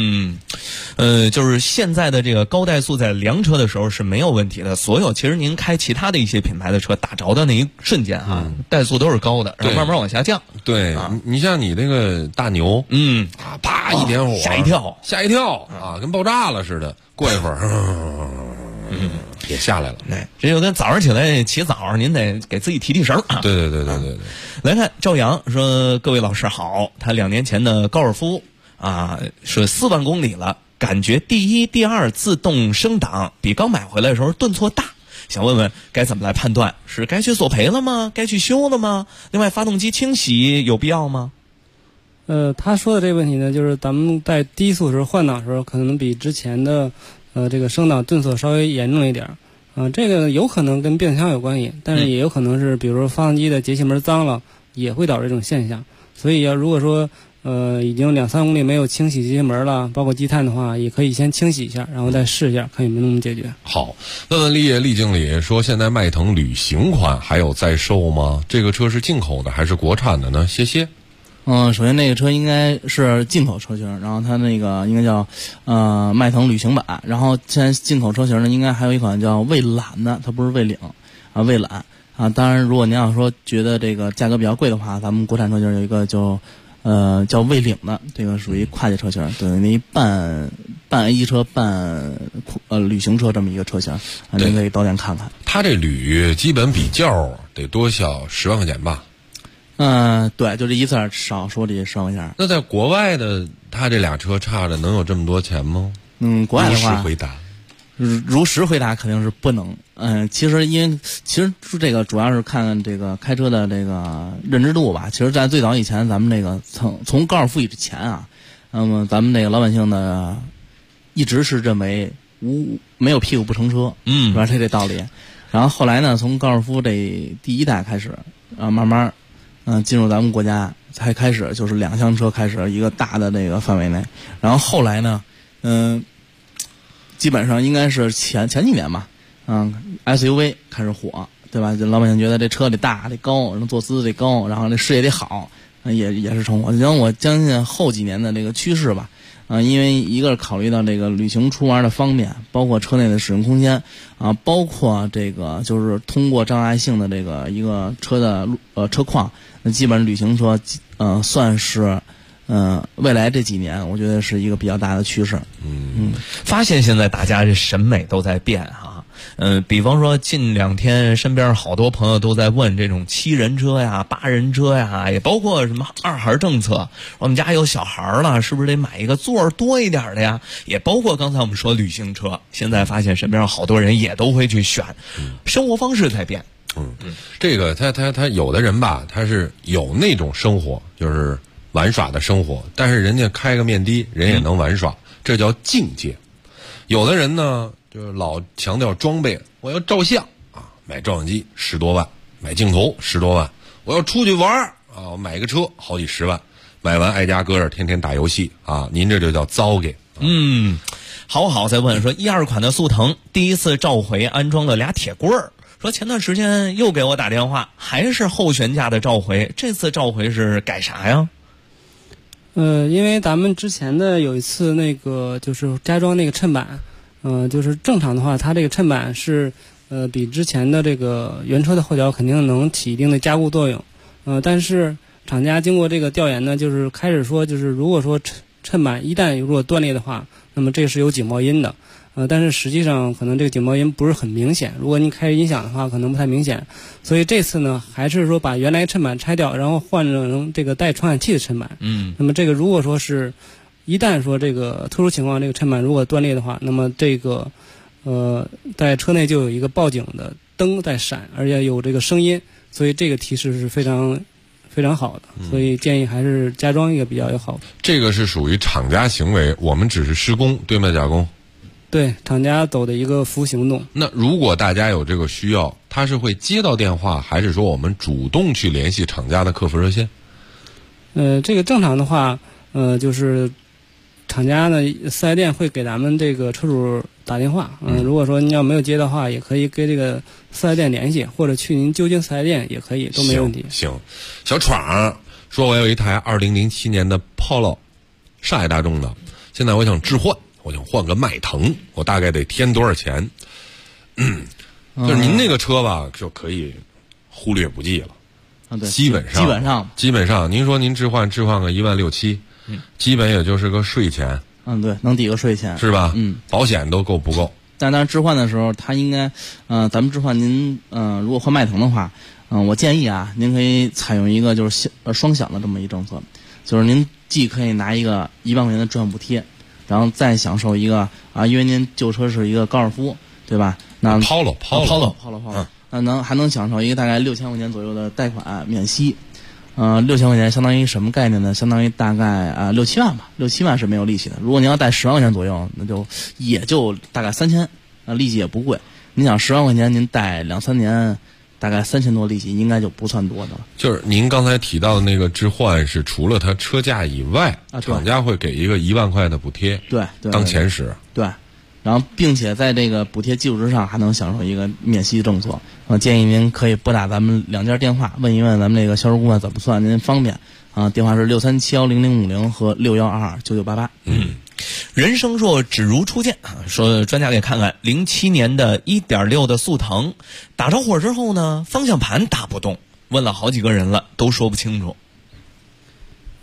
就是现在的这个高怠速在凉车的时候是没有问题的。所有其实您开其他的一些品牌的车，打着的那一瞬间怠速都是高的，然后慢慢往下降。 对，你像你那个大牛，啪一点火， 吓一跳啊，跟爆炸了似的。过一会儿，也下来了。 这就跟早上起来起早，您得给自己提神啊。 对。 来看赵阳说，各位老师好，他2年前的高尔夫。是4万公里了，感觉第一、第二自动升档比刚买回来的时候顿挫大，想问问该怎么来判断？是该去索赔了吗？该去修了吗？另外，发动机清洗有必要吗？ 他说的这个问题呢，就是咱们在低速时候换挡的时候，可能比之前的这个升档顿挫稍微严重一点。这个有可能跟变速箱有关系，但是也有可能是比如说发动机的节气门脏了，也会导致这种现象。所以如果说已经2-3公里没有清洗节气门了，包括积碳的话，也可以先清洗一下，然后再试一下，看有没有能解决。 好，问问厉经理说，现在迈腾旅行款还有在售吗？这个车是进口的还是国产的呢？谢谢。 首先那个车应该是进口车型，然后它那个应该叫迈腾旅行版，然后现在进口车型呢，应该还有一款叫蔚揽的，它不是蔚领啊，蔚揽啊。当然，如果您要说觉得这个价格比较贵的话，咱们国产车型有一个就叫蔚领的，这个属于跨界车型，等于半 A 级车半旅行车这么一个车型，您可以到店看看。 它这旅基本比较得多小10万块钱吧？ 对，就这一次少说这10万块钱。 那在国外的，它这俩车差的能有这么多钱吗？ 国外的话， 如实回答。 如实回答肯定是不能。其实这个主要是看这个开车的这个认知度吧。其实，在最早以前，咱们这个从高尔夫以前啊，那么咱们这个老百姓呢，一直是认为没有屁股不成车，主要是这道理。然后后来呢，从高尔夫这第一代开始，慢慢进入咱们国家，才开始就是2厢车开始一个大的这个范围内。然后后来呢，基本上应该是前几年吧，SUV 开始火，对吧？老百姓觉得这车得大得高，然后坐姿得高，然后这视野得好，也是成火。我相信后几年的这个趋势吧，因为一个是考虑到这个旅行出玩的方便，包括车内的使用空间包括这个就是通过障碍性的这个一个车的车况，那基本上旅行车算是未来这几年我觉得是一个比较大的趋势。 发现现在大家这审美都在变哈。比方说近2天身边好多朋友都在问这种7人车呀、8人车呀，也包括什么2孩政策，我们家有小孩了，是不是得买一个座多一点的呀？也包括刚才我们说旅行车，现在发现身边好多人也都会去选，生活方式在变。 这个他有的人吧，他是有那种生活，就是玩耍的生活，但是人家开个面的，人也能玩耍，这叫境界。有的人呢，就是老强调装备，我要照相买照相机10多万，买镜头10多万，我要出去玩我买个车好几10万，买完挨家搁着天天打游戏您这就叫糟给。 好再问说12款的速腾第一次召回安装了俩铁棍儿，说前段时间又给我打电话，还是后悬架的召回，这次召回是改啥呀？ 因为咱们之前的有一次那个就是加装那个衬板，就是正常的话，它这个衬板是比之前的这个原车的后脚肯定能起一定的加固作用，但是厂家经过这个调研呢，就是开始说，就是如果说衬板一旦如果断裂的话，那么这是有警报音的。但是实际上可能这个警报音不是很明显，如果你开音响的话可能不太明显，所以这次呢还是说把原来衬板拆掉，然后换成这个带传感器的衬板。那么这个如果说是一旦说这个特殊情况这个衬板如果断裂的话，那么这个在车内就有一个报警的灯在闪，而且有这个声音，所以这个提示是非常好的，所以建议还是加装一个比较好。 这个是属于厂家行为，我们只是施工，对吗？甲工？ 对，厂家走的一个服务行动。 那如果大家有这个需要，他是会接到电话，还是说我们主动去联系厂家的客服热线？ 这个正常的话，就是厂家呢4S店会给咱们这个车主打电话。如果说您要没有接的话，也可以跟这个4S店联系，或者去您就近4S店也可以，都没问题。 行，小闯说，我有一台2007年的 Polo， 上海大众的，现在我想置换。我想换个迈腾，我大概得添多少钱？就是您那个车吧，就可以忽略不计了。 对， 基本上，您说您置换个1.67000，基本也就是个税钱。 对，能抵个税钱是吧？保险都不够。 但当然置换的时候，它应该，咱们置换您，如果换迈腾的话，我建议您可以采用一个就是双享的这么一政策，就是您既可以拿一个1万块钱的置换补贴。然后再享受一个因为您旧车是一个高尔夫，对吧？那 Polo， 那还能享受一个大概6000块钱左右的贷款免息。6000块钱相当于什么概念呢？相当于大概6、7万吧，6、7万是没有利息的。如果您要贷10万块钱左右，那也就大概3000，利息也不贵。你想10万块钱您贷2、3年。大概3000多利息应该就不算多的了。 就是您刚才提到的那个置换是除了它车价以外，厂家会给一个1万块的补贴， 对， 当前使。 对，然后并且在这个补贴基础之上还能享受一个免息政策。建议您可以拨打咱们2家电话，问一问咱们这个销售顾问怎么算，您方便电话是637100050和61229988。 人生若只如初见说专家给看看07年的1.6的速腾，打着火之后呢，方向盘打不动，问了好几个人了，都说不清楚。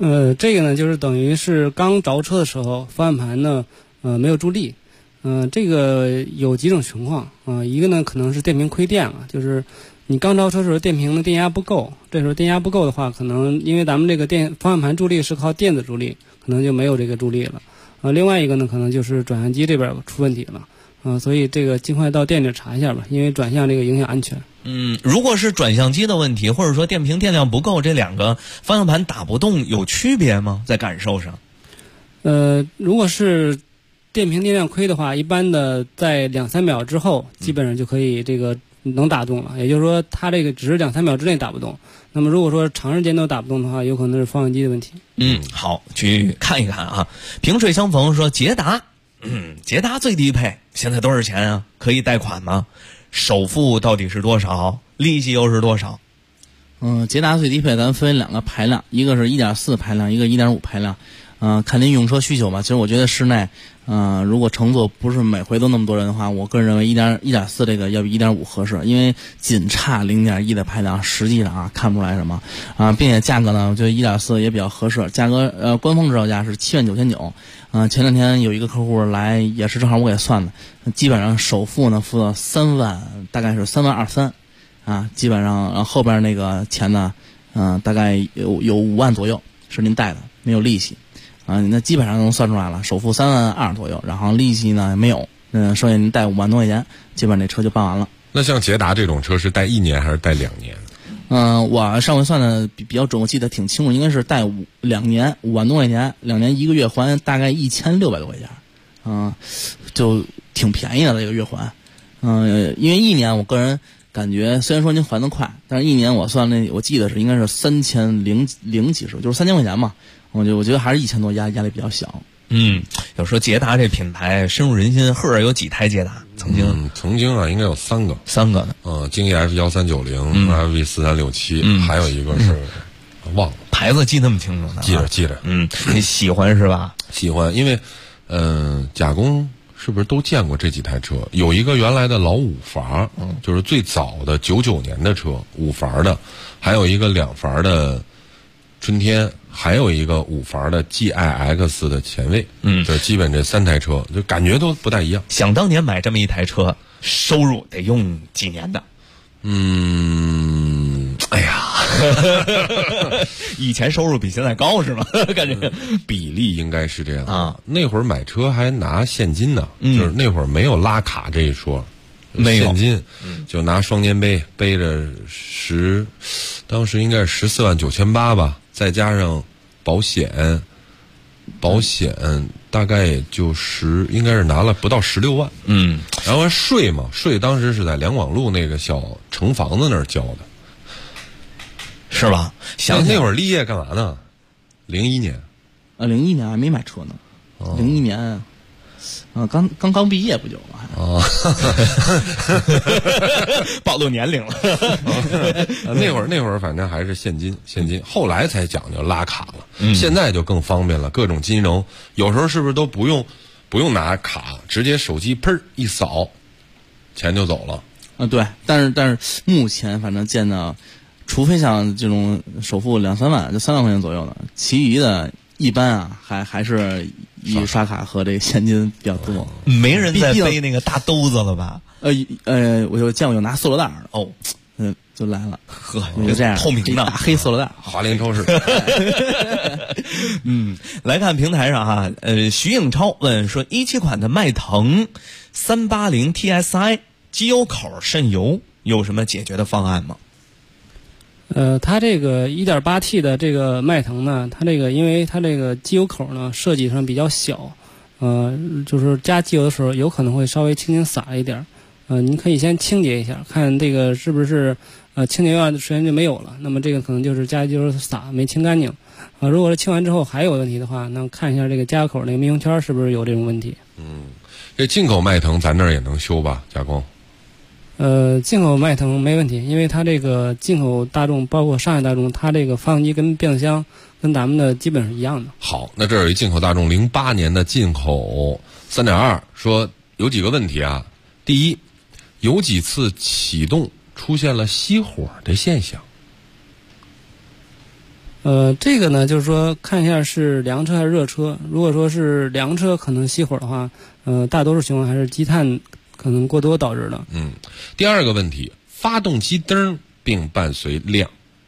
这个呢，就是等于是刚着车的时候，方向盘呢，没有助力。这个有几种情况一个呢可能是电瓶亏电了，就是你刚着车的时候电瓶的电压不够，这时候电压不够的话，可能因为咱们这个方向盘助力是靠电子助力，可能就没有这个助力了。另外一个呢，可能就是转向机这边出问题了。所以这个尽快到店里查一下吧，因为转向这个影响安全。 如果是转向机的问题，或者说电瓶电量不够，这两个方向盘打不动有区别吗？在感受上？ 如果是电瓶电量亏的话，一般的在2-3秒之后，基本上就可以这个能打动了。也就是说，它这个只是2-3秒之内打不动。那么如果说长时间都打不动的话，有可能是方向机的问题。 好，去看一看啊。萍水相逢说捷达，捷达最低配现在多少钱啊？可以贷款吗？首付到底是多少？利息又是多少？ 捷达最低配咱分2个排量，一个是 1.4 排量，一个 1.5 排量。看您用车需求吧。其实我觉得室内，如果乘坐不是每回都那么多人的话，我个人认为1.4这个要比 1.5 合适，因为仅差 0.1 的排量，实际上看不出来什么并且价格呢，我觉得 1.4 也比较合适。价格官方指导价是79900。前两天有一个客户来，也是正好我给算的，基本上首付呢付到3万，大概是3.23万基本上后边那个钱呢，大概有5万左右是您贷的，没有利息。那基本上能算出来了，首付3万2左右，然后利息呢没有，剩下您贷5万多块钱，基本这车就办完了。 那像捷达这种车是贷1年还是贷2年？ 我上回算的比较准，我记得挺清楚，应该是贷2年5万多块钱，2年1个月还大概1600多块钱，就挺便宜的这个月还。因为1年我个人感觉虽然说您还得快，但是1年我算我记得是应该是3000几十，就是3000块钱嘛。我觉得还是1000多压力比较小。 有说捷达这品牌深入人心，赫尔有几台捷达？ 曾经应该有3个呢。 京 ES1390、RV 4367，还有一个是忘了牌子，记那么清楚呢？ 记着。 你喜欢是吧？ 喜欢，因为甲工是不是都见过这几台车？有一个原来的老5阀，就是最早的99年的车，5阀的，还有一个2阀的春天，还有一个5阀的 GIX 的前卫，这基本这3台车就感觉都不太一样。 想当年买这么一台车，收入得用几年的？哎呀，以前收入比现在高是吗？感觉比例应该是这样那会儿买车还拿现金呢，就是那会儿没有拉卡这一说， 没有现金，就拿双肩背背着当时应该是14.98万吧。再加上保险大概也就应该是拿了不到16万。然后税当时是在两广路那个小城房子那儿交的， 是吧？ 那会儿立业干嘛呢？01年 ，01年还没买车呢。01年，刚毕业不久吗？ 暴露年龄了。 那会儿反正还是现金，后来才讲究拉卡了。现在就更方便了，各种金融，有时候是不是都不用拿卡，直接手机砰一扫，钱就走了。 对，但是目前反正见到，除非像这种首付2-3万，就3万块钱左右的，其余的一般还是以刷卡和这个现金比较多。 没人再背那个大兜子了吧？ 我就见过有拿塑料袋的就来了，就这样透明的大黑塑料袋， 华联超市。 来看平台上徐颖超问说，17款的迈腾380 TSI 机油口渗油有什么解决的方案吗？ 它这个 1.8T 的这个迈腾呢，它这个因为它这个机油口呢设计上比较小，就是加机油的时候有可能会稍微轻轻洒一点，您可以先清洁一下，看这个是不是清洁一段时间就没有了，那么这个可能就是加机油洒没清干净。如果是清完之后还有问题的话，那看一下这个加油口那个密封圈是不是有这种问题。 这进口迈腾咱这儿也能修吧？加工？ 进口迈腾没问题，因为它这个进口大众包括上海大众，它这个发动机跟变速箱跟咱们的基本是一样的。 好，那这儿有一进口大众08年的进口 3.2， 说有几个问题啊。第一，有几次启动出现了熄火的现象。 这个呢，就是说看一下是凉车还是热车。如果说是凉车可能熄火的话，大多数情况还是积碳可能过多导致的。 第二个问题，发动机灯并伴随亮。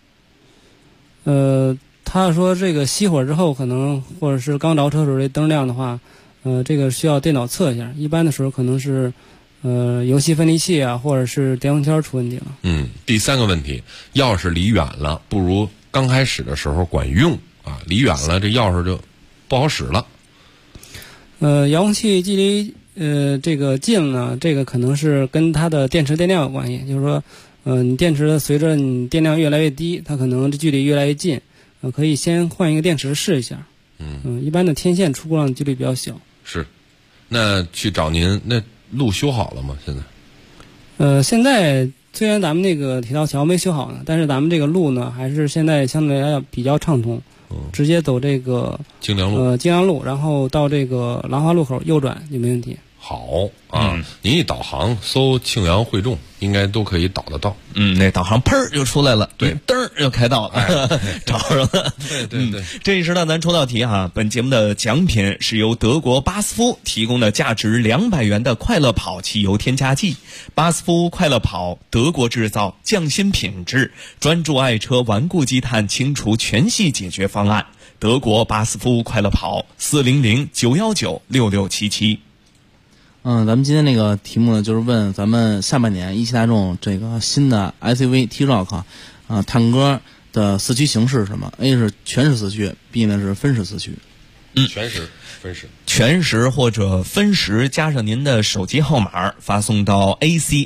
他说这个熄火之后可能或者是刚着车时候这灯亮的话，这个需要电脑测一下。一般的时候可能是游戏分离器啊，或者是电风圈出问题了。 第三个问题，钥匙离远了，不如刚开始的时候管用啊，离远了这钥匙就不好使了。 遥控器距离这个近了，这个可能是跟它的电池电量有关系。就是说，你电池随着你电量越来越低，它可能这距离越来越近。可以先换一个电池试一下。一般的天线出故障的几率比较小。 是，那去找您，那路修好了吗？现在？ 现在虽然咱们那个铁道桥没修好呢，但是咱们这个路呢，还是现在相对来讲比较畅通。直接走这个京良路， 京良路，然后到这个兰花路口右转就没问题。 好啊，您一导航搜庆阳汇众，应该都可以导得到。 那导航砰就出来了， 对， 噔就开到了，找着了。 对。 这一时呢，咱出道题哈，本节目的奖品是由德国巴斯夫提供的价值200元的快乐跑汽油添加剂。巴斯夫快乐跑，德国制造，匠心品质，专注爱车顽固积碳清除全系解决方案。德国巴斯夫快乐跑，400-919-6677。 咱们今天那个题目呢，就是问咱们下半年一汽大众这个新的 SUV T-Roc 探歌的四驱形式是什么 ？A 是全时四驱 ，B 呢是分时四驱。 全时、分时、 全时或者分时，加上您的手机号码，发送到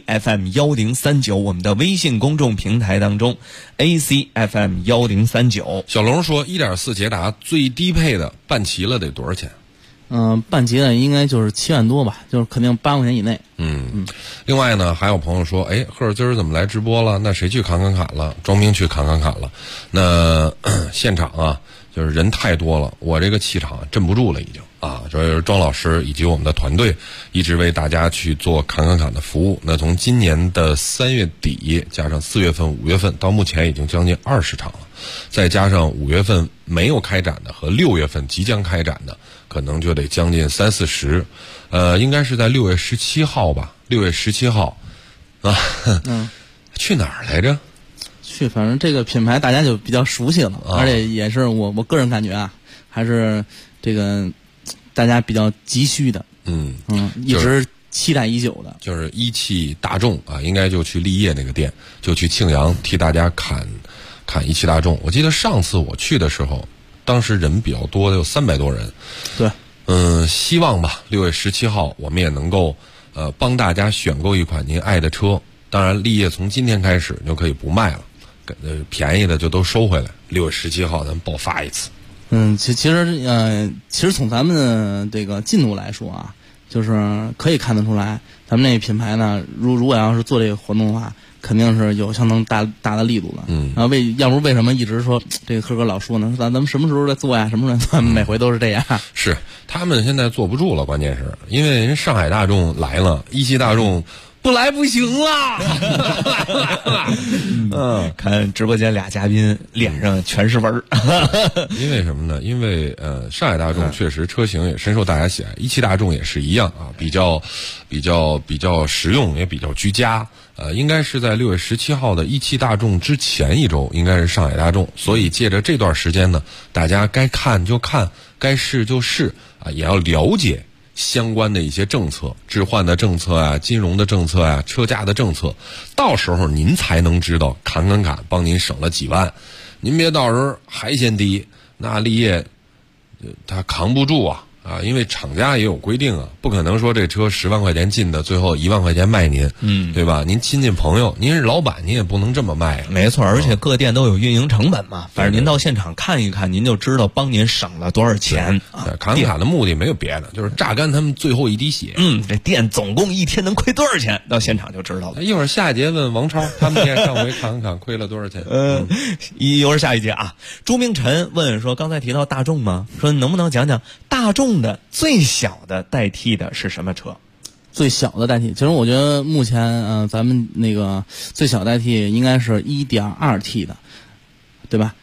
ACFM1039我们的微信公众平台当中。ACFM1039。 小龙说，1.4捷达最低配的办齐了得多少钱？ 办齐的应该就是7万多吧，就是肯定8万块钱以内。 另外呢，还有朋友说，赫尔今儿怎么来直播了？那谁去侃了？庄明去侃了。那现场啊，就是人太多了，我这个气场镇不住了，已经啊。就是庄老师以及我们的团队一直为大家去做侃的服务。那从今年的3月底加上4月份、5月份，到目前已经将近20场了，再加上5月份没有开展的和6月份即将开展的，可能就得将近30-40，应该是在6月17号吧，6月17号，啊，去哪儿来着？ 反正这个品牌大家就比较熟悉了，而且也是我个人感觉啊，还是这个大家比较急需的，一直期待已久的， 就是一汽大众啊，应该就去立业那个店，就去庆阳替大家侃一汽大众。我记得上次我去的时候，当时人比较多，有300多人。 对， 希望吧，6月17号我们也能够帮大家选购一款您爱的车。当然，立业从今天开始就可以不卖了，便宜的就都收回来。6月17号咱们爆发一次。 其实从咱们的这个进度来说啊，就是可以看得出来，咱们那个品牌呢，如果要是做这个活动的话，肯定是有相当大的力度的。然后要不为什么一直说这个柯哥老说呢？咱们什么时候在做呀？什么时候在做？每回都是这样。 是他们现在坐不住了，关键是因为人上海大众来了，一汽大众不来不行了。 看直播间俩嘉宾脸上全是纹儿。 因为什么呢？因为上海大众确实车型也深受大家喜爱，一汽大众也是一样啊，比较实用，也比较居家。应该是在6月17号的一汽大众之前一周，应该是上海大众。所以借着这段时间呢，大家该看就看，该试就试啊，也要了解相关的一些政策，置换的政策啊，金融的政策啊，车价的政策，到时候您才能知道侃帮您省了几万。您别到时候还嫌低，那立业他扛不住啊。因为厂家也有规定啊，不可能说这车10万块钱进的，最后1万块钱卖您，对吧？您亲戚朋友，您是老板，您也不能这么卖。 没错，而且各店都有运营成本嘛，反正您到现场看一看，您就知道帮您省了多少钱。 侃的目的没有别的，就是榨干他们最后一滴血。 这店总共一天能亏多少钱？到现场就知道了。 一会儿下一节问王超，他们店上回侃亏了多少钱？ 一会儿下一节啊。朱明晨问说，刚才提到大众吗？说能不能讲讲大众的最小的代替的是什么车？ 最小的代替，其实我觉得目前咱们那个最小代替应该是1.2T 的，对吧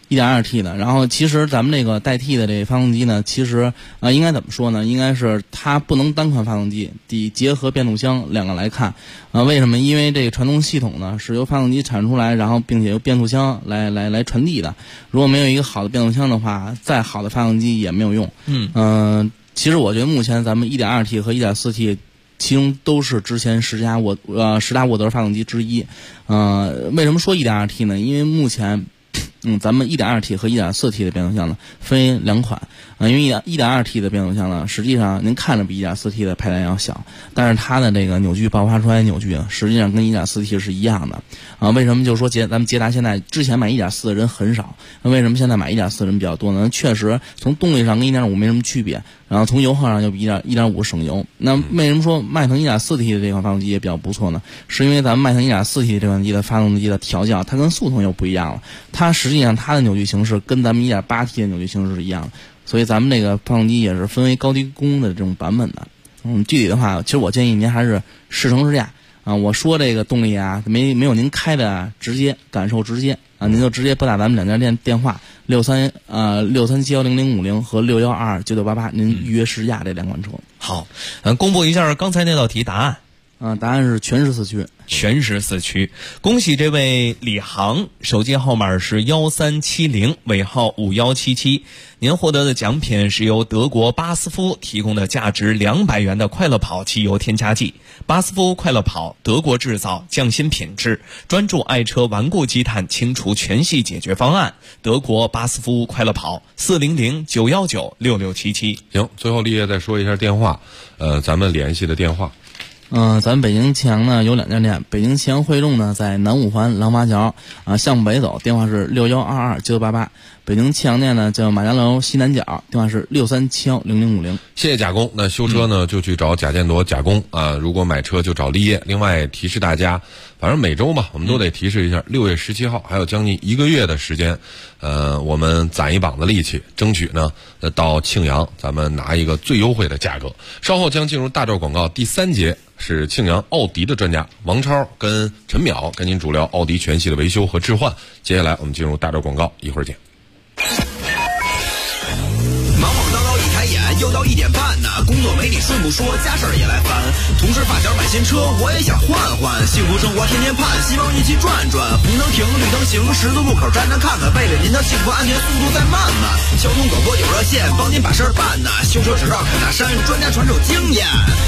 1.2T 的。然后其实咱们这个代替的这发动机呢，其实应该怎么说呢？应该是它不能单看发动机，得结合变速箱两个来看。为什么？因为这个传动系统呢是由发动机产出来，然后并且由变速箱来传递的。如果没有一个好的变速箱的话，再好的发动机也没有用。其实我觉得目前咱们 1.2T 和 1.4T。其中都是之前10大沃德发动机之一。为什么说 1.2T 呢？因为目前咱们 1.2T 和 1.4T 的变速箱呢分为两款。因为 1.2T 的变速箱呢，实际上您看着比 1.4T 的排量要小，但是它的这个扭矩爆发出来的扭矩实际上跟 1.4T 是一样的。为什么就是说咱们捷达现在之前买 1.4 的人很少，那为什么现在买 1.4 的人比较多呢？确实从动力上跟 1.5 没什么区别，然后从油耗上又比 1.5 省油。那为什么说迈腾 1.4T 的这款发动机也比较不错呢？是因为咱们迈腾 1.4T 这款机的发动机的调教，它跟速腾又不一样了。它实际上它的扭矩形式跟咱们 1.8T 的扭矩形式是一样的，所以咱们这个发动机也是分为高低功的这种版本的。具体的话，其实我建议您还是试乘试驾我说这个动力没有您开的直接感受直接您就直接拨打咱们两家店电话637100050和61229988，您预约试驾这两款车。 好，公布一下刚才那道题答案。 答案是全时四驱。 全时四驱，恭喜这位李航，手机号码是1370尾号5177，您获得的奖品是由德国巴斯夫提供的价值200元的快乐跑汽油添加剂。巴斯夫快乐跑，德国制造，匠心品质，专注爱车顽固积碳清除全系解决方案。德国巴斯夫快乐跑，400-919-6677。 行，最后立业再说一下电话，咱们联系的电话。 咱们北京庆阳呢有两家店，北京庆阳汇众呢在南五环廊坊桥向北走，电话是61229988。北京庆阳店呢叫马家楼西南角，电话是63710050。 谢谢贾工。那修车呢就去找贾建铎贾工如果买车就找立业。另外提示大家，反正每周嘛我们都得提示一下，6月17号还有将近1个月的时间，我们攒一膀子力气，争取呢到庆阳咱们拿一个最优惠的价格。稍后将进入大招广告第3节，是庆阳奥迪的专家王超跟陈淼跟您主聊奥迪全系的维修和置换。接下来我们进入大招广告，一会儿见。 忙忙叨叨一开眼又到1点半呢，工作没你顺不说，家事儿也来烦。同事发小买新车，我也想换换，幸福生活天天盼，希望一起转转。红灯停，绿灯行，十字路口站站看看，为了您的幸福安全，速度再慢慢。交通广播有热线，帮您把事儿办呢。修车只绕坎大山，专家传授经验。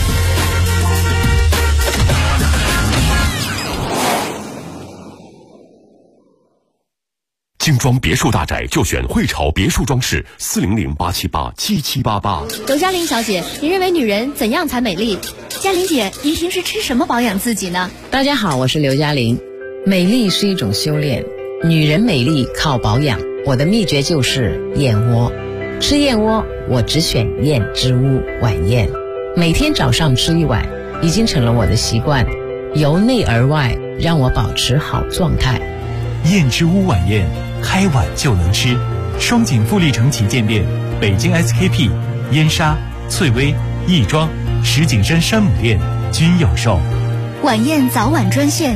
精装别墅大宅就选汇潮别墅装饰，400-878-7788。 刘嘉玲小姐，您认为女人怎样才美丽？嘉玲姐，您平时吃什么保养自己呢？ 大家好，我是刘嘉玲。美丽是一种修炼，女人美丽靠保养。我的秘诀就是燕窝。吃燕窝，我只选燕之屋晚宴，每天早上吃1碗，已经成了我的习惯，由内而外让我保持好状态。 燕之屋晚宴，开碗就能吃。双井富力城旗舰店、北京 SKP、燕莎、翠微、亦庄、石景山山姆店均有售。 晚宴早晚专线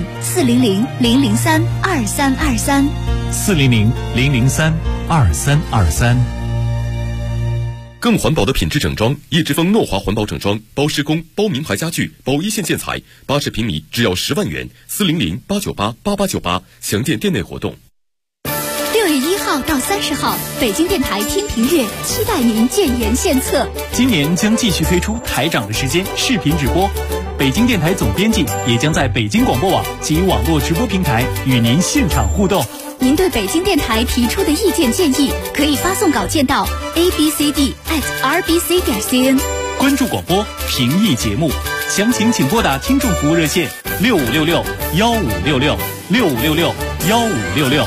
400-003-2323。 400-003-2323。 更环保的品质整装，叶之峰诺华环保整装，包施工、包名牌家具、包一线建材，80平米只要10万元。400-898-8898，详见店内活动。 6月1号到30号，北京电台天平月期待您建言献策。 今年将继续推出台长的时间视频直播，北京电台总编辑也将在北京广播网及网络直播平台与您现场互动。 您对北京电台提出的意见建议，可以发送稿件到 abcd@rbc.cn。 关注广播，评议节目，详情请拨打听众服务热线6566-1566，6566-1566。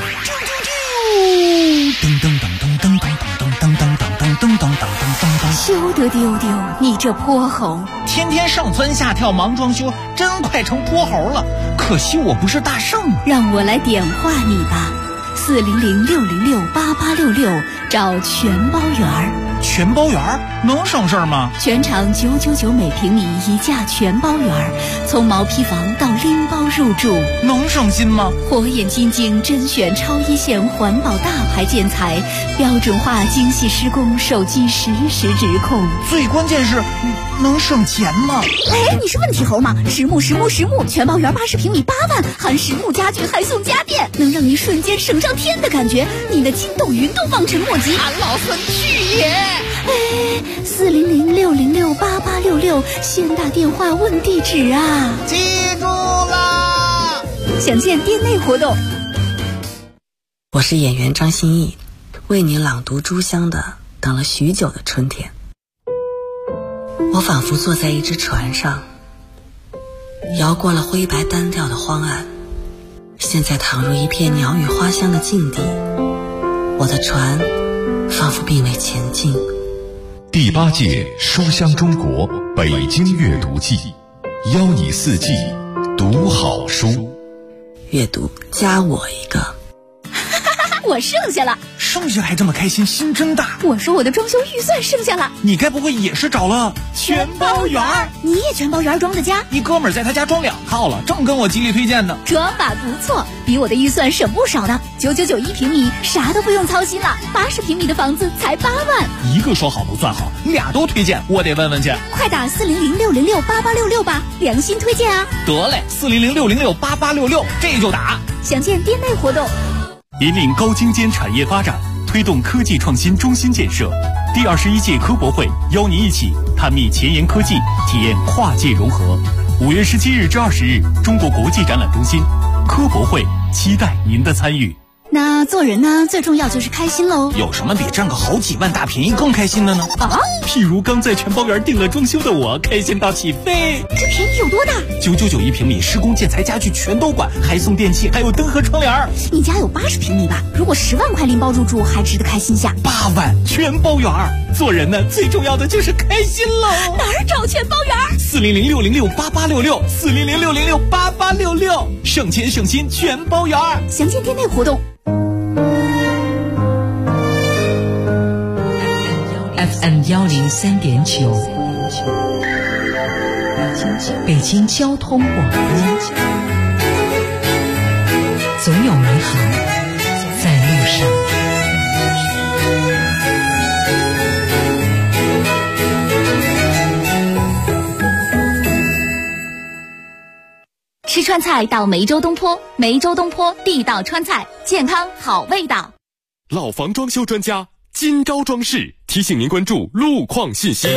噔噔噔噔噔噔噔噔噔噔噔噔噔噔。 羞得丢丢，你这泼猴！ 天天上蹿下跳忙装修，真快成泼猴了。可惜我不是大圣啊！ 让我来点化你吧，400-606-8866，找全包圆儿。 全包圆能省事儿吗？ 全场999每平米一价全包圆，从毛坯房到拎包入住， 能省心吗？ 火眼金睛甄选超一线环保大牌建材，标准化精细施工，手机实时指控。 最关键是能省钱吗？ 哎，你是问题猴吗？实木全包圆80平米8万，含实木家具还送家电，能让你瞬间省上天的感觉。你的筋斗云都望尘莫及。 俺老孙去也！ 哎，400-606-8866，先打电话问地址啊！ 记住啦！ 详见店内活动。 我是演员张歆艺，为你朗读朱湘的《等了许久的春天》。我仿佛坐在一只船上，摇过了灰白单调的荒岸，现在躺入一片鸟语花香的境地，我的船仿佛并未前进。 第8届书香中国北京阅读季，邀你4季读好书。 阅读加我一个。 我剩下了， 剩下还这么开心，心真大。 我说我的装修预算剩下了， 你该不会也是找了全包圆？ 你也全包圆装的家？ 你哥们儿在他家装2套了，正跟我极力推荐呢。 装法不错，比我的预算省不少呢。999平米，啥都不用操心了。80平米的房子才8万。 一个说好不算好，俩都推荐，我得问问去。 快打400-606-8866吧，良心推荐啊！ 得嘞，400-606-8866，这就打。 详见店内活动。 引领高精尖产业发展，推动科技创新中心建设。第21届科博会邀您一起探秘前沿科技，体验跨界融合。5月17日至20日，中国国际展览中心科博会，期待您的参与。 那做人呢，最重要就是开心喽。 有什么比占个好几万大便宜更开心的呢？ 啊， 譬如刚在全包圆订了装修的我，开心到起飞。 这便宜有多大 ？991平米，施工建材家具全都管，还送电器，还有灯和窗帘。 你家有80平米吧？如果10万块拎包入住，还值得开心下。 8万全包圆。 做人呢，最重要的就是开心喽。 哪儿找全包圆 ？400-606-8866，400-606-8866，省钱省心全包圆。 详见店内活动。 FM 103.9，北京交通广播，总有美好在路上。 吃川菜到梅州东坡，梅州东坡地道川菜，健康好味道。 老房装修专家金高装饰提醒您关注路况信息。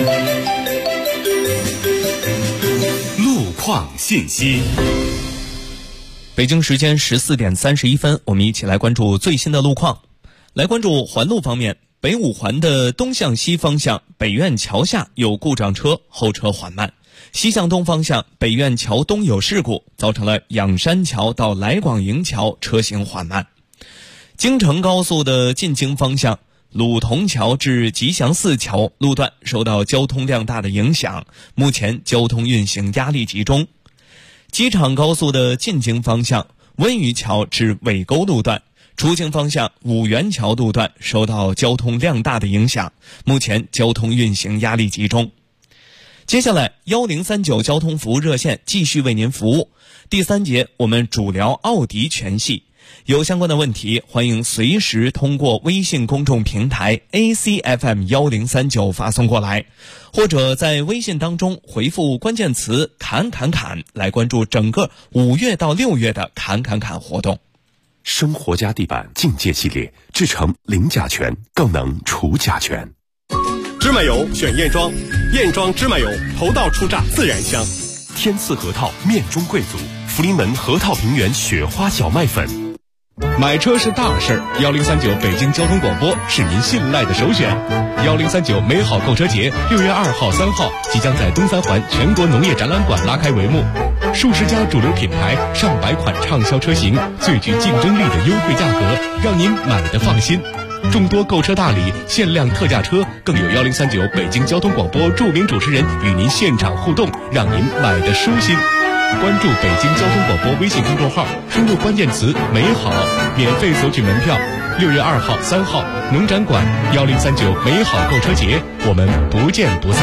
路况信息。 北京时间14点31分，我们一起来关注最新的路况。来关注环路方面，北五环的东向西方向北苑桥下有故障车，后车缓慢。西向东方向北苑桥东有事故，造成了仰山桥到来广营桥车行缓慢。京承高速的进京方向鲁同桥至吉祥寺桥路段受到交通量大的影响，目前交通运行压力集中。机场高速的进京方向温榆桥至尾沟路段，出京方向五原桥路段受到交通量大的影响，目前交通运行压力集中。接下来1039交通服务热线继续为您服务。第3节我们主聊奥迪全系，有相关的问题欢迎随时通过微信公众平台 ACFM1039 发送过来，或者在微信当中回复关键词侃侃侃来关注整个5月到6月的侃侃侃活动。 生活家地板境界系列制成零甲醛，更能除甲醛。 芝麻油选燕庄，燕庄芝麻油头道出榨自然香。 天赐核桃面中贵族，福临门核桃平原雪花小麦粉。 买车是大事，1039北京交通广播是您信赖的首选。1039美好购车节6月2号、3号即将在东三环全国农业展览馆拉开帷幕，数十家主流品牌、上百款畅销车型，最具竞争力的优惠价格，让您买得放心。众多购车大礼、限量特价车，更有1039北京交通广播著名主持人与您现场互动，让您买得舒心。关注北京交通广播微信公众号，输入关键词美好，免费索取门票。 6月2号、3号，农展馆1039美好购车节，我们不见不散。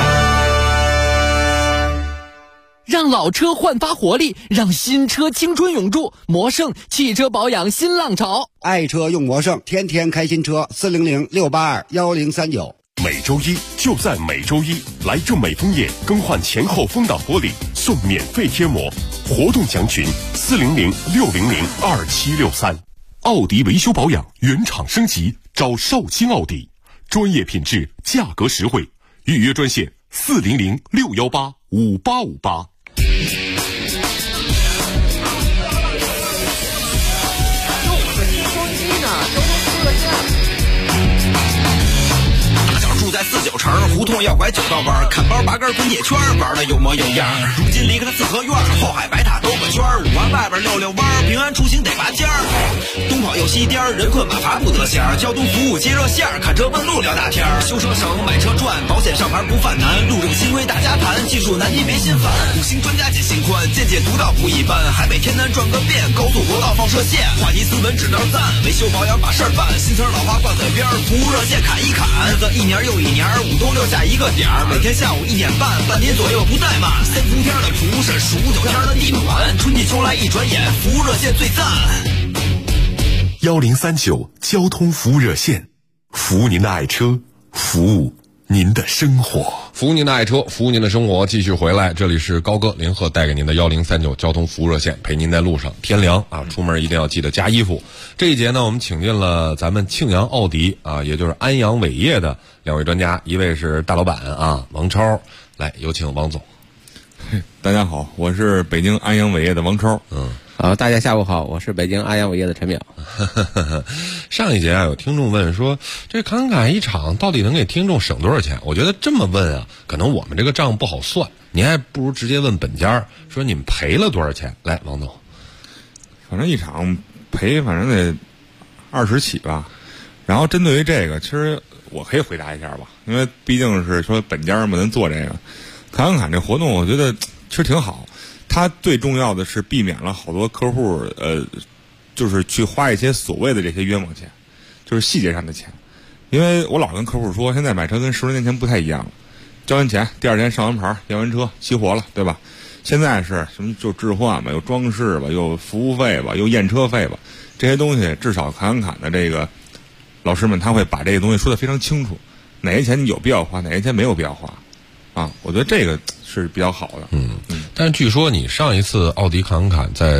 让老车焕发活力，让新车青春永驻。魔盛汽车保养新浪潮， 爱车用魔盛，天天开新车，400-682-1039。 每周一就在每周一，来正美枫叶更换前后风挡玻璃送免费贴膜，活动详询400-600-2763。奥迪维修保养原厂升级，找绍兴奥迪，专业品质，价格实惠，预约专线400-618-5858。 住在49城，胡同要拐9道弯，看包拔根滚铁圈，玩的有模有样。如今离开了四合院，后海白塔兜个圈，5环外边溜溜弯，平安出行得拔尖儿。东跑又西颠，人困马乏不得闲，交通服务接热线，看车问路聊大天，修车省买车赚，保险上牌不犯难，路政新规大家谈，技术难题别心烦。5星专家解心宽，见解独到不一般，海北天南转个遍，高速国道放射线，话题斯文指道赞，维修保养把事儿办，新词老话挂嘴边，服务热线砍一砍，日子一年又一年，5冬6夏一个点儿，每天下午1点半，半年左右不怠慢。3伏天的蒲是数9天的地暖，春季秋来一转眼，服务热线最赞。 1039交通服务热线，服务您的爱车，服务您的生活， 服务您的爱车，服务您的生活。继续回来，这里是高哥林鹤带给您的1039交通服务热线，陪您在路上天凉啊，出门一定要记得加衣服。这一节呢，我们请进了咱们庆阳奥迪啊，也就是安阳伟业的2位专家，一位是大老板啊王超，来有请王总。 大家好，我是北京安阳伟业的王超。 大家下午好，我是北京安阳伟业的陈淼。 上一节啊，有听众问说，这侃侃一场到底能给听众省多少钱？我觉得这么问啊，可能我们这个账不好算，您还不如直接问本家，说你们赔了多少钱？来，王总。 反正一场赔，反正得20起吧。然后针对于这个，其实我可以回答一下吧，因为毕竟是说本家嘛，咱做这个侃侃这活动，我觉得其实挺好。它最重要的是避免了好多客户就是去花一些所谓的这些冤枉钱，就是细节上的钱。因为我老跟客户说，现在买车跟10多年前不太一样了，交完钱第2天上完牌验完车激活了，对吧？现在是什么就置换吧，有装饰吧，有服务费吧，有验车费吧，这些东西至少侃的这个老师们他会把这个东西说得非常清楚，哪些钱你有必要花，哪些钱没有必要花啊，我觉得这个是比较好的。 但是据说你上一次奥迪侃在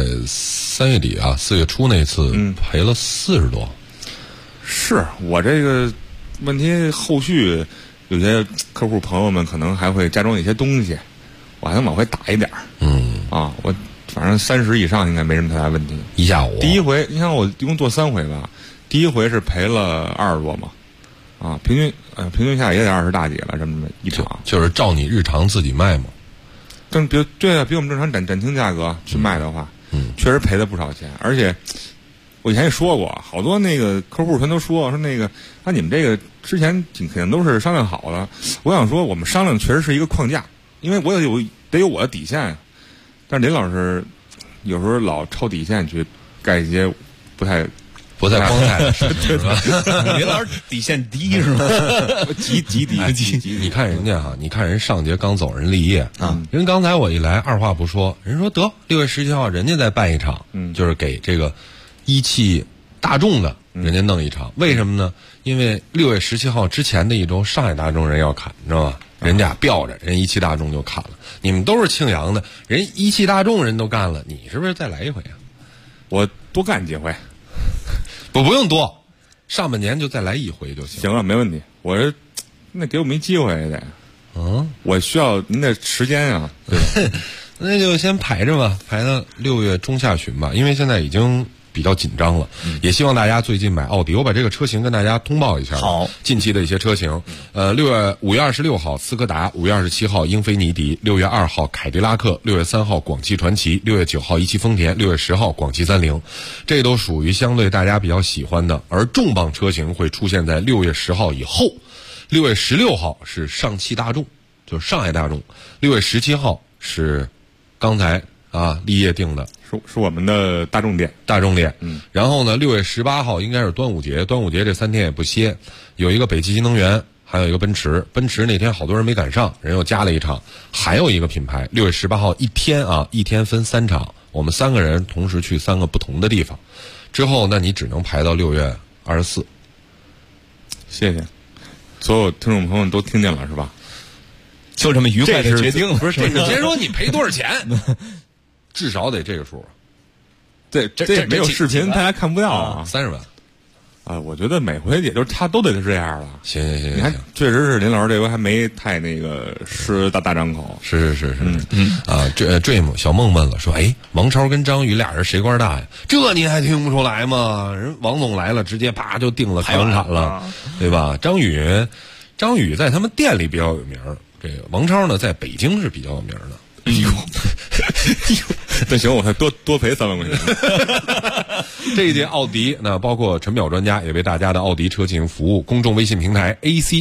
3月底啊4月初那次赔了40多。 是我这个问题后续有些客户朋友们可能还会加装一些东西，我还能往回打一点。我反正30以上应该没什么太大问题。 一下午。 第一回你看我一共做3回吧，第一回是赔了20多嘛。平均下也得20大几了，这么一场， 就是照你日常自己卖嘛。 对啊，比我们正常展厅价格去卖的话，确实赔了不少钱。而且我以前也说过，好多那个客户全都说那个你们这个之前肯定都是商量好的。我想说，我们商量确实是一个框架，因为我得有我的底线。但是林老师有时候老超底线去盖一些不太光彩的事情，是吧？ 林老师底线低是吗？ 极低。 你看人家你看人上节刚走人立业啊，人刚才我一来二话不说，人说得6月17号人家再办一场，就是给这个一汽大众的人家弄一场，为什么呢？因为6月17号之前的一周上海大众人要砍，你知道吧？人家吊着人一汽大众就砍了，你们都是庆阳的，人一汽大众人都干了，你是不是再来一回啊？ 我多干几回。 不用多，上半年就再来一回就行。 行了，没问题。那给我们一机会也得。我需要您的时间啊。对， 那就先排着吧，排到6月中下旬吧，因为现在已经比较紧张了。也希望大家最近买奥迪，我把这个车型跟大家通报一下。 好， 近期的一些车型，5月26号斯柯达，5月27号英菲尼迪，6月2号凯迪拉克，6月3号广汽传祺，6月9号一汽丰田，6月10号广汽30，这都属于相对大家比较喜欢的。而重磅车型会出现在6月10号以后，6月16号是上汽大众，就是上海大众，6月17号是刚才啊，立业订的， 是我们的大众店。 然后呢，6月18号应该是端午节，端午节这3天也不歇，有一个北汽新能源，还有一个奔驰那天好多人没赶上，人又加了一场，还有一个品牌6月18号一天分3场，我们3个人同时去3个不同的地方，之后那你只能排到6月24。 谢谢，所有听众朋友们都听见了是吧？ 就这么愉快的决定了， 不是？你先说你赔多少钱？至少得这个数。 这没有视频，大家看不到啊。 30万。 啊，我觉得每回也就都得是这样了。 行， 你看，确实是林老师这回还没太那个是大张口。 是。Dream 小梦问了，说，王超跟张宇俩人谁官大呀？这您还听不出来吗？人王总来了，直接啪就定了凯文坎了，对吧？张宇在他们店里比较有名，这个王超呢在北京是比较有名的。哎呦， 那行，我还多赔3万块钱。 这一届奥迪，那包括陈淼专家也为大家的奥迪车进行服务。公众微信平台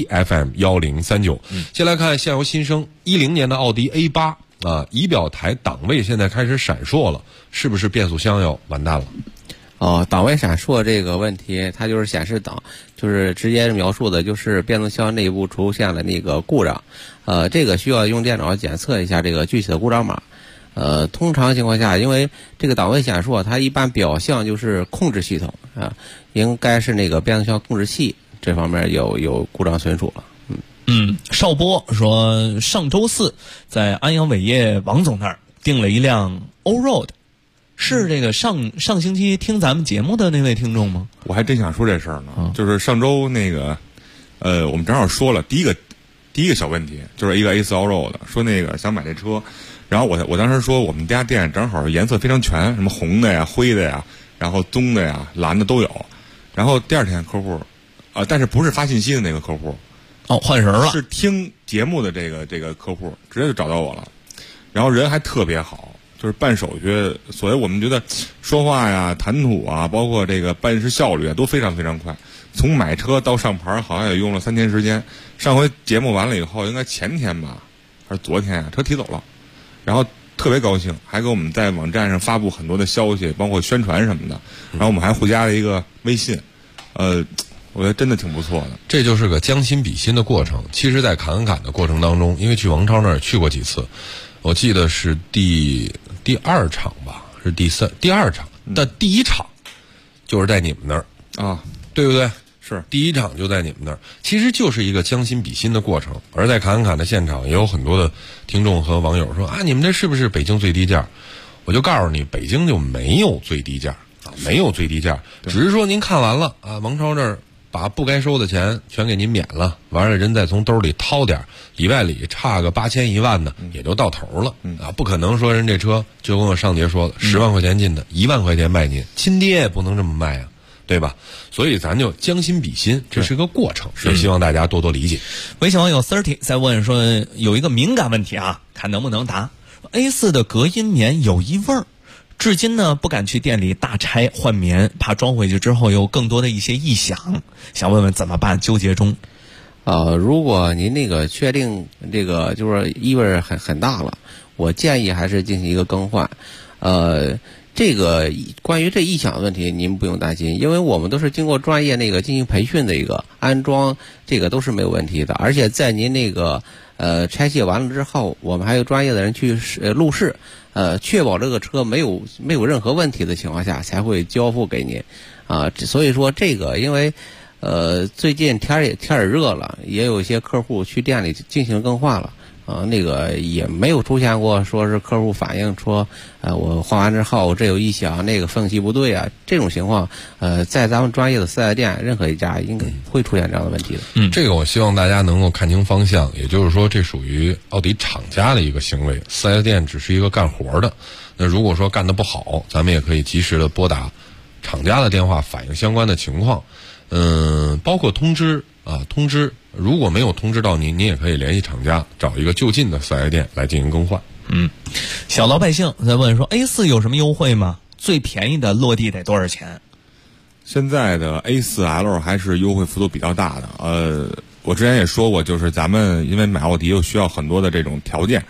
ACFM1039。先来看现有新生，10年的奥迪 A8啊，仪表台档位现在开始闪烁了，是不是变速箱要完蛋了？ 档位闪烁这个问题，它就是显示档，就是直接描述的就是变速箱内部出现了那个故障，这个需要用电脑检测一下这个具体的故障码。通常情况下，因为这个档位显示，它一般表象就是控制系统啊，应该是那个变速箱控制器这方面有故障存储了。 邵波说，上周4在安阳伟业王总那儿订了一辆欧 road。是这个上星期听咱们节目的那位听众吗？ 我还真想说这事儿呢，就是上周那个，我们正好说了第一个小问题，就是一个 A4 Allroad 的，说那个想买这车，然后我当时说我们家店正好颜色非常全，什么红的呀、灰的呀，然后棕的呀、蓝的都有，然后第2天客户，但是不是发信息的那个客户， 换人了， 是听节目的这个客户直接就找到我了，然后人还特别好。就是办手续，所以我们觉得说话呀、谈吐啊，包括这个办事效率啊，都非常非常快。从买车到上牌，好像也用了3天时间。上回节目完了以后，应该前天吧，还是昨天啊，车提走了，然后特别高兴，还给我们在网站上发布很多的消息，包括宣传什么的。然后我们还互加了一个微信，我觉得真的挺不错的。 这就是个将心比心的过程。其实，在侃侃的过程当中，因为去王超那儿去过几次，我记得是第2场吧，是第2场，但第1场就是在你们那儿啊， 对不对？ 是第1场就在你们那儿，其实就是一个将心比心的过程。而在侃侃的现场，也有很多的听众和网友说啊，你们这是不是北京最低价？我就告诉你，北京就没有最低价啊，没有最低价，只是说您看完了啊，王超这儿把不该收的钱全给您免了，完了人再从兜里掏点，里外里差个8000、1万的也就到头了啊！不可能说人这车就跟我上节说了，10万块钱进的，1万块钱卖您，亲爹也不能这么卖啊，对吧？所以咱就将心比心，这是个过程，也希望大家多多理解。 微信网友 30 在问说，有一个敏感问题啊，看能不能答。A4 的隔音棉有异味儿。至今呢不敢去店里大拆换棉，怕装回去之后有更多的一些异响，想问问怎么办，纠结中。 如果您那个确定这个就是异味很大了，我建议还是进行一个更换。这个关于这异响的问题您不用担心，因为我们都是经过专业那个进行培训的一个安装，这个都是没有问题的。而且在您那个拆卸完了之后，我们还有专业的人去录试，确保这个车没有任何问题的情况下才会交付给您啊。所以说这个因为最近天也热了，也有一些客户去店里进行更换了。那个也没有出现过说是客户反映说我换完之后这有异响，那个缝隙不对啊，这种情况在咱们专业的4S店任何一家应该会出现这样的问题的。 这个我希望大家能够看清方向，也就是说这属于奥迪厂家的一个行为，4S店只是一个干活的。那如果说干得不好，咱们也可以及时的拨打厂家的电话反映相关的情况。包括通知如果没有通知到您也可以联系厂家，找一个就近的4S店来进行更换。 小老百姓在问说 A4 有什么优惠吗？最便宜的落地得多少钱？ 现在的 A4L 还是优惠幅度比较大的。我之前也说过，就是咱们因为买奥迪又需要很多的这种条件，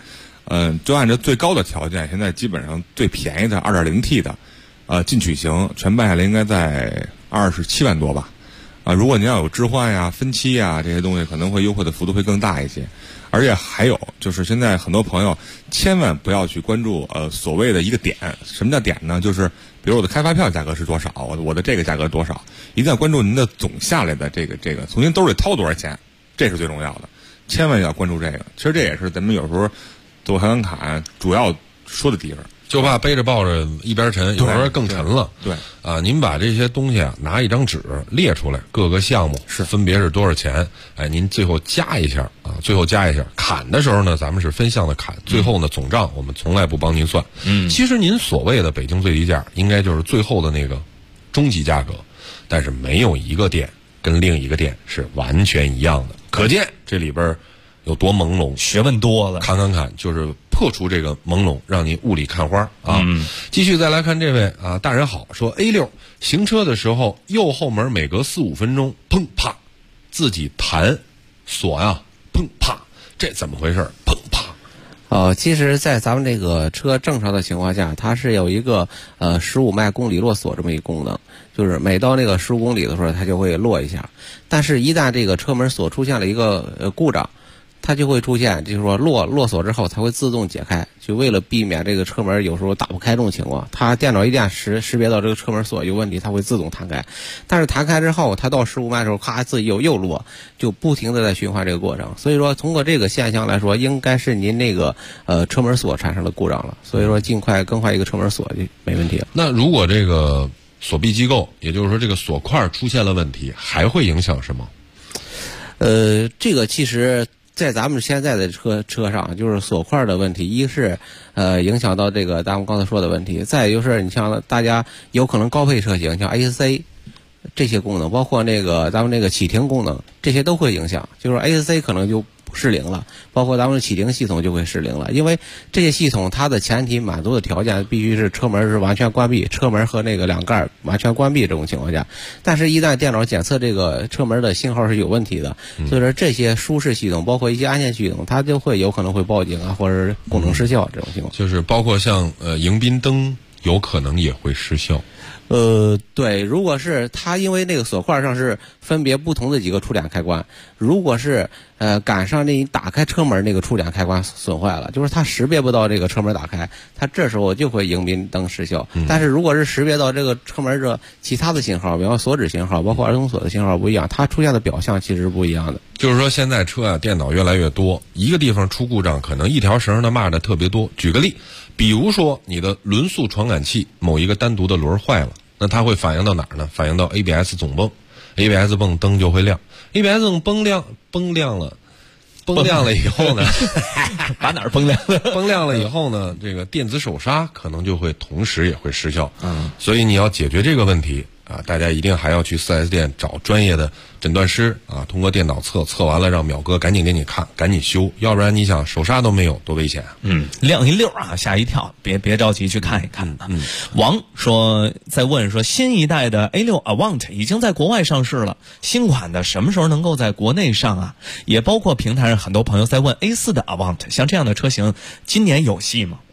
就按照最高的条件，现在基本上最便宜的 2.0T 的，进取型全办下来应该在27万多吧。如果您要有置换呀、分期呀这些东西，可能会优惠的幅度会更大一些。而且还有就是现在很多朋友千万不要去关注所谓的一个点。什么叫点呢？就是比如我的开发票价格是多少，我的这个价格多少，一定要关注您的总下来的这个从您兜里掏多少钱，这是最重要的，千万要关注这个。其实这也是咱们有时候做开完卡主要说的地方。 就怕背着抱着一边沉，有时候更沉了。 对您把这些东西拿一张纸列出来，各个项目分别是多少钱，您最后加一下砍的时候呢，咱们是分项的砍，最后呢总账我们从来不帮您算。其实您所谓的北京最低价，应该就是最后的那个终极价格，但是没有一个店跟另一个店是完全一样的，可见这里边有多朦胧， 学问多了。 砍就是破除这个朦胧，让你雾里看花啊！继续再来看这位大人好，说 A6 行车的时候，右后门每隔4-5分钟，砰啪，自己弹锁呀，砰啪，这怎么回事？砰啪。 其实，在咱们这个车正常的情况下，它是有一个15迈公里落锁这么一功能，就是每到那个15公里的时候，它就会落一下。但是，一旦这个车门锁出现了一个故障，它就会出现，就是说落锁之后，它会自动解开，就为了避免这个车门有时候打不开这种情况，它电脑一旦识别到这个车门锁有问题，它会自动弹开。但是弹开之后，它到15迈的时候，咔自己又落，就不停的在循环这个过程。所以说，通过这个现象来说，应该是您那个车门锁产生了故障了。所以说，尽快更换一个车门锁就没问题了。 那如果这个锁闭机构，也就是说这个锁块出现了问题，还会影响什么？ 这个其实在咱们现在的车上，就是锁块的问题，一是影响到这个咱们刚才说的问题，再就是你像大家有可能高配车型像 AC 这些功能，包括那个咱们那个启停功能，这些都会影响，就是 AC 可能就失灵了，包括咱们的启停系统就会失灵了，因为这些系统它的前提满足的条件必须是车门是完全关闭，车门和那个两盖完全关闭这种情况下，但是一旦电脑检测这个车门的信号是有问题的，所以说这些舒适系统包括一些安全系统，它就会有可能会报警啊，或者是功能失效这种情况。 就是包括像迎宾灯有可能也会失效。 对，如果是它因为那个锁块上是分别不同的几个触点开关，如果是赶上那打开车门那个触点开关损坏了，就是它识别不到这个车门打开，它这时候就会迎宾灯失效。但是如果是识别到这个车门这其他的信号，比方锁止信号，包括儿童锁的信号不一样，它出现的表象其实是不一样的。 就是说现在车电脑越来越多，一个地方出故障，可能一条绳的骂的特别多。举个例，比如说你的轮速传感器某一个单独的轮坏了，那它会反映到哪儿呢？反映到 ABS 总泵，ABS 泵灯就会亮。ABS 泵崩亮了以后呢， 把哪儿崩亮了？ 崩亮了以后呢，这个电子手刹可能就会同时也会失效。所以你要解决这个问题啊，大家一定还要去 4S 店找专业的诊断师啊，通过电脑测完了，让淼哥赶紧给你看，赶紧修，要不然你想手刹都没有，多危险啊！ 亮一溜啊，吓一跳，别着急，去看一看啊。王说在问说，新一代的 A6 Avant 已经在国外上市了，新款的什么时候能够在国内上啊？也包括平台上很多朋友在问 A4 的 Avant， 像这样的车型今年有戏吗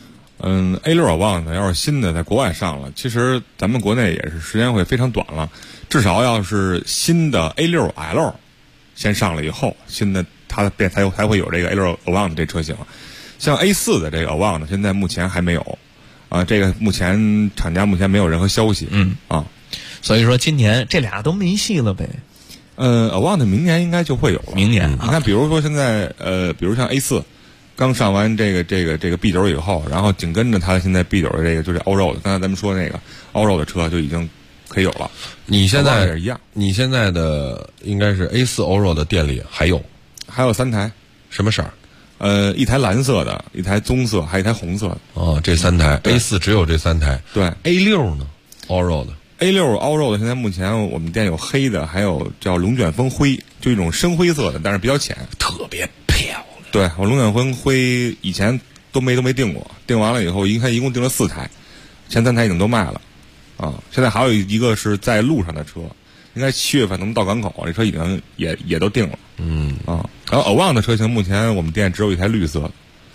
？A6 Avant 要是新的在国外上了，其实咱们国内也是时间会非常短了，至少要是新的 A6L 先上了以后，新的它才会有这个 A6 Avant 这车型。像 A4 的这个 Avant 现在目前还没有啊，这个厂家目前没有任何消息。 所以说今年这俩都没戏了呗。 Avant 明年应该就会有了。 明年你看，比如说现在比如像 A4。刚上完这个 B9 以后，然后紧跟着它现在 B9 的这个就是 Allroad， 刚才咱们说那个 Allroad 的车就已经可以有了。 你现在也一样， 你现在的应该是 A4 Allroad 的店里还有 3台， 什么色儿？ 一台蓝色的，一台棕色，还有一台红色的。 哦，这3台 A4 只有这3台。 对 ，A6 呢 ？Allroad。A6 Allroad 现在目前我们店有黑的，还有叫龙卷风灰，就一种深灰色的，但是比较浅， 特别漂亮。 对，我龙卷风灰以前都没订过，订完了以后，一共订了4台，前3台已经都卖了，现在还有一个是在路上的车，应该7月份能到港口，这车已经也都订了，然后Avant 的车型目前我们店只有一台绿色的，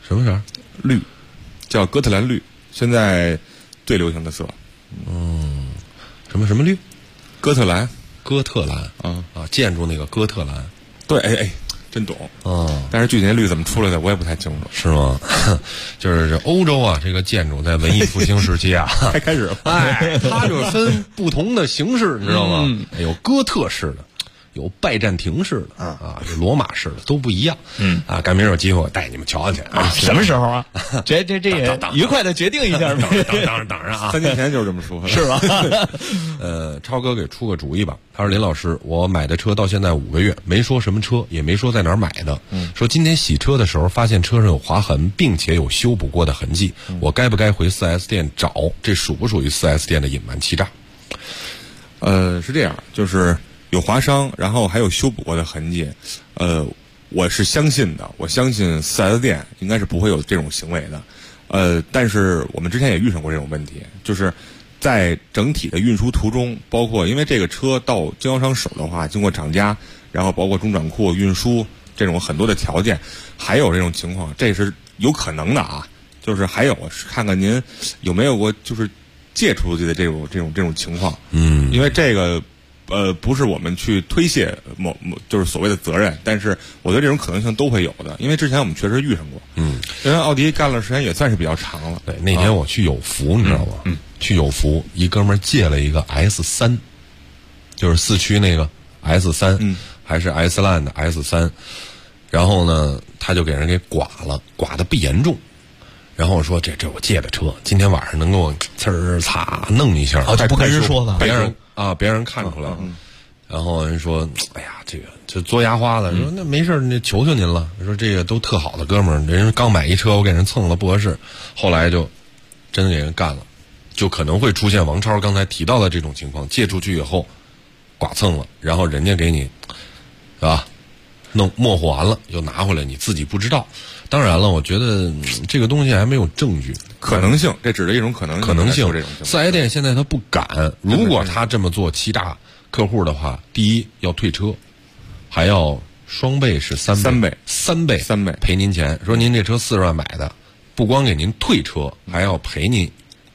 什么色？ 绿，叫哥特兰绿，现在最流行的色。 什么绿？ 哥特兰， 建筑那个哥特兰。 对，真懂。但是具体那绿怎么出来的，我也不太清楚。 是吗？就是欧洲啊，这个建筑在文艺复兴时期啊， 开始了。 它就分不同的形式，你知道吗？有哥特式的。有拜占庭式的有罗马式的，都不一样。赶明儿有机会我带你们瞧瞧去啊！ 什么时候啊？这也愉快的决定一下呗。 当然啊！ 3年前就是这么说， 是吧？ 超哥给出个主意吧。他说：“林老师，我买的车到现在5个月，没说什么车，也没说在哪儿买的。说今天洗车的时候发现车上有划痕，并且有修补过的痕迹，我该不该回 4S 店找？这属不属于 4S 店的隐瞒欺诈？” 是这样，就是有划伤，然后还有修补过的痕迹，我是相信的，我相信 4S 店应该是不会有这种行为的。但是我们之前也遇上过这种问题，就是在整体的运输途中，包括因为这个车到经销商手的话，经过厂家，然后包括中转库运输这种很多的条件，还有这种情况，这是有可能的啊。就是还有看看您有没有过就是借出去的这种情况。因为这个。不是我们去推卸就是所谓的责任，但是我觉得这种可能性都会有的，因为之前我们确实遇上过。因为奥迪干了时间也算是比较长了。 对，那天我去有福，你知道吗？去有福，一哥们儿借了一个 S3，就是4驱那个 S3，还是 S 烂的 S3，然后呢，他就给人给剐了，剐的不严重。然后我说这我借的车，今天晚上能给我擦弄一下。 就不跟人说了， 别人看出来了。然后人说：“哎呀，这个就嘬牙花了。”说：“那没事，那求求您了。”说：“这个都特好的哥们儿，人刚买一车，我给人蹭了不合适。”后来就真的给人干了，就可能会出现王超刚才提到的这种情况，借出去以后剐蹭了，然后人家给你是吧弄模糊完了又拿回来，你自己不知道。当然了，我觉得这个东西还没有证据， 可能性，这只是一种可能性。 4S 店现在他不敢，如果他这么做欺诈客户的话，第一要退车，还要双倍是3倍赔您钱。说您这车40万买的，不光给您退车，还要赔您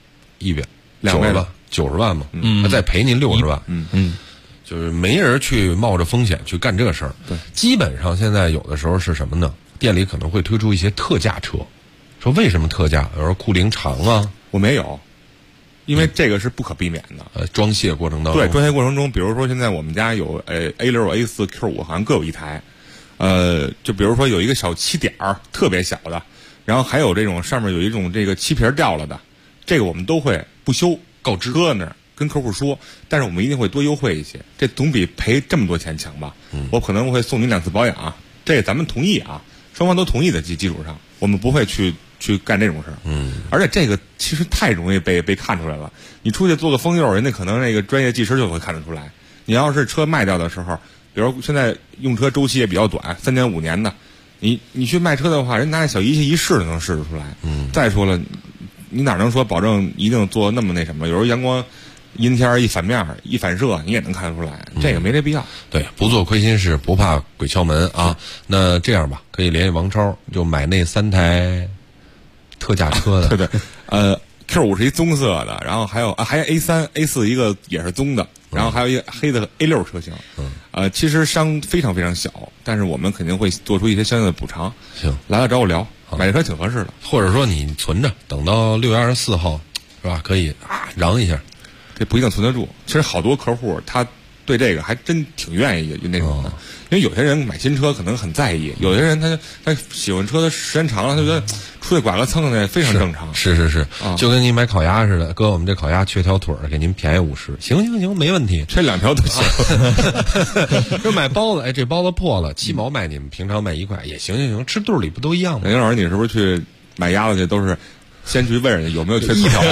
90万嘛，他再赔您60万。就是没人去冒着风险去干这事儿。 对， 基本上现在有的时候是什么呢？店里可能会推出一些特价车，说为什么特价？比如说库龄长啊， 我没有，因为这个是不可避免的。 装卸过程当中， 对，装卸过程中，比如说现在我们家有A6、A4、Q5，好像各有一台。就比如说有一个小漆点儿，特别小的，然后还有这种上面有一种这个漆皮掉了的，这个我们都会不修，告知车那儿跟客户说，但是我们一定会多优惠一些，这总比赔这么多钱强吧？我可能会送你2次保养，这个咱们同意啊。双方都同意的基础上，我们不会去干这种事儿。而且这个其实太容易被看出来了。你出去做个封釉，人家可能那个专业技师就会看得出来。你要是车卖掉的时候，比如现在用车周期也比较短，3年5年的，你去卖车的话，人拿小仪器一试就能试得出来。再说了，你哪能说保证一定做那么那什么？有时候阳光阴天一反面一反射，你也能看得出来，这个没这必要。 对，不做亏心事，不怕鬼敲门啊。那这样吧，可以联系王超，就买那3台特价车的。 对，Q5是一棕色的，然后还有 A3、A4 一个也是棕的，然后还有一个黑的 A6 车型。其实伤非常非常小，但是我们肯定会做出一些相应的补偿。 行， 来了找我聊，买这车挺合适的。 或者说你存着，等到6月24号，是吧？可以嚷一下。 这不一定存得住。其实好多客户他对这个还真挺愿意那种的，因为有些人买新车可能很在意，有些人他喜欢车的时间长了，他觉得出去剐个蹭的非常正常。 是，就跟你买烤鸭似的，哥，我们这烤鸭缺条腿儿，给您便宜50，行，没问题， 缺2条都行。 就买包子，这包子破了7毛卖你们平常卖1块也行，吃肚里不都一样吗？ 林老师，你是不是去买鸭子去都是先去问人家有没有缺 1条？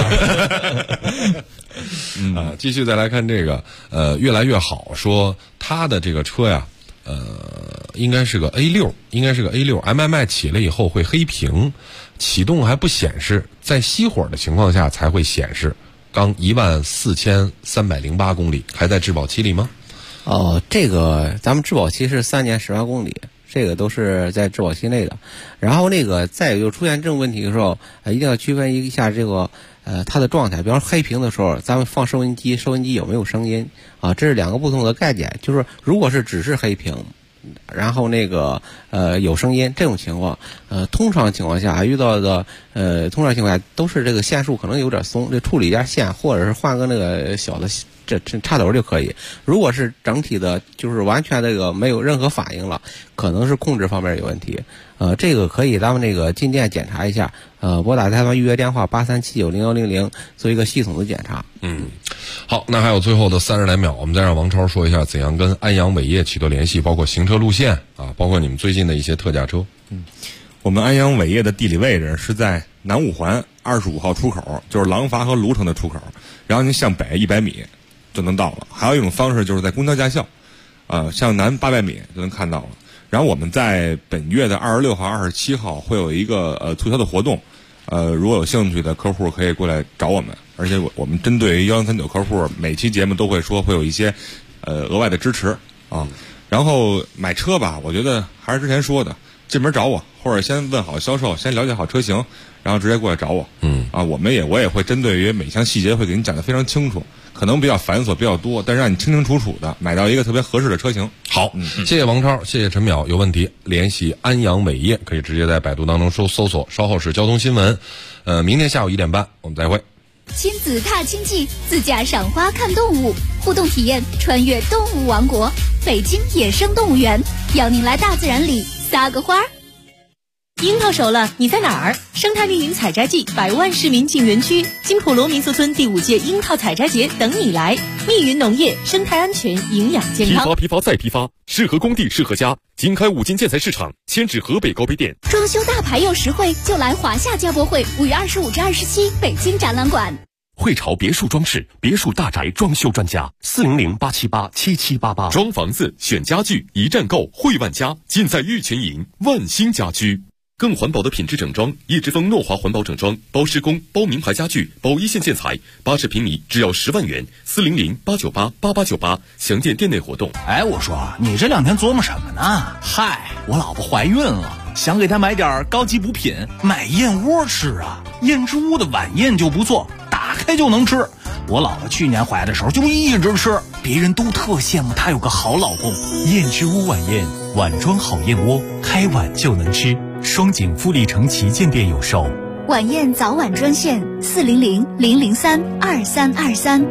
继续再来看这个，越来越好，说他的这个车呀，应该是个 A6，MMI 起了以后会黑屏，启动还不显示，在熄火的情况下才会显示，刚14308公里，还在质保期里吗？ 这个咱们质保期是3年10万公里， 这个都是在质保期内的。然后那个再有出现这种问题的时候，一定要区分一下这个它的状态。比方说黑屏的时候，咱们放收音机，收音机有没有声音啊？这是两个不同的概念。就是如果是只是黑屏，然后那个有声音这种情况，通常情况下遇到的通常情况下都是这个线束可能有点松，这处理一下线，或者是换个那个小的这插头就可以。如果是整体的，就是完全这个没有任何反应了，可能是控制方面有问题。这个可以咱们那个进店检查一下，拨打台湾预约电话83790100做一个系统的检查。 好，那还有最后的30来秒，我们再让王超说一下怎样跟安阳伟业取得联系，包括行车路线啊，包括你们最近的一些特价车。 我们安阳伟业的地理位置是在南五环25号出口，就是廊坊和芦城的出口，然后您向北100米就能到了。还有一种方式就是在公交驾校，向南800米就能看到了。然后我们在本月的26号、27号会有一个促销的活动，如果有兴趣的客户可以过来找我们，而且我们针对于1039客户，每期节目都会说会有一些额外的支持啊。然后买车吧，我觉得还是之前说的，进门找我，或者先问好销售，先了解好车型，然后直接过来找我。我也会针对于每项细节会给你讲得非常清楚，可能比较繁琐比较多，但是让你清清楚楚的买到一个特别合适的车型。 好，谢谢王超，谢谢陈淼。有问题联系安阳伟业，可以直接在百度当中搜索，稍后是交通新闻。明天下午1点半我们再会。 亲子踏青记，自驾赏花看动物，互动体验穿越动物王国，北京野生动物园，邀您来大自然里撒个花。 樱桃熟了，你在哪儿？生态密云采摘季，100万市民进园区，金普罗民宿村第5届樱桃采摘节等你来。密云农业，生态安全，营养健康。 批发再批发，适合工地，适合家。经开5金建材市场，迁至河北高碑店。 装修大牌又实惠，就来华夏家博会5月25至27北京展览馆。 汇潮别墅装饰，别墅大宅装修专家，400-878-7788。装房子选家具，一站购汇万家，尽在玉泉营万兴家居。更环保的品质整装，叶之峰诺华环保整装，包施工，包名牌家具，包一线建材，80平米只要10万元，400-898-8898，详见店内活动。 我说你这2天琢磨什么呢？嗨，我老婆怀孕了，想给她买点高级补品，买燕窝吃啊。燕之屋的晚宴就不错，打开就能吃。我老婆去年怀的时候就一直吃，别人都特羡慕她有个好老公。 燕之屋晚宴，碗装好燕窝，开碗就能吃。双井富力城旗舰店有售。 晚宴早晚专线400-003-2323。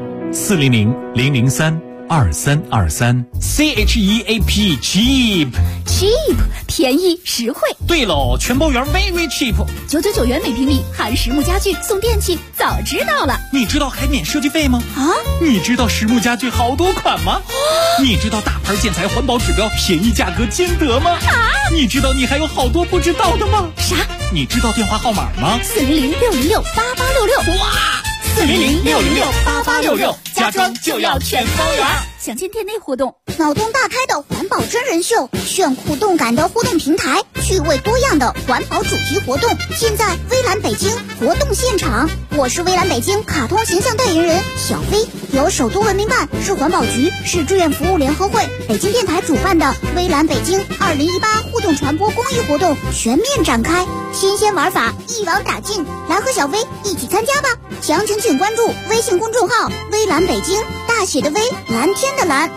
400-003-2323。 CHEAP cheap 便宜实惠。 对喽，全包圆 very cheap， 999元每平米，含实木家具送电器，早知道了。 你知道还免设计费吗？你知道实木家具好多款吗？你知道大牌建材环保指标，便宜价格兼得吗？你知道你还有好多不知道的吗？ 啥？ 你知道电话号码吗 ？400-606-8866。 哇！400-606-8866，家装就要全包圆。 详见店内活动。 脑洞大开的环保真人秀，炫酷动感的互动平台，趣味多样的环保主题活动，现在微蓝北京活动现场。我是微蓝北京卡通形象代言人小飞，由首都文明办、市环保局、市志愿服务联合会、北京电台主办的微蓝北京2018互动传播公益活动全面展开，新鲜玩法一网打尽，来和小飞一起参加吧！详情请关注微信公众号微蓝北京，大写的微，蓝天的蓝。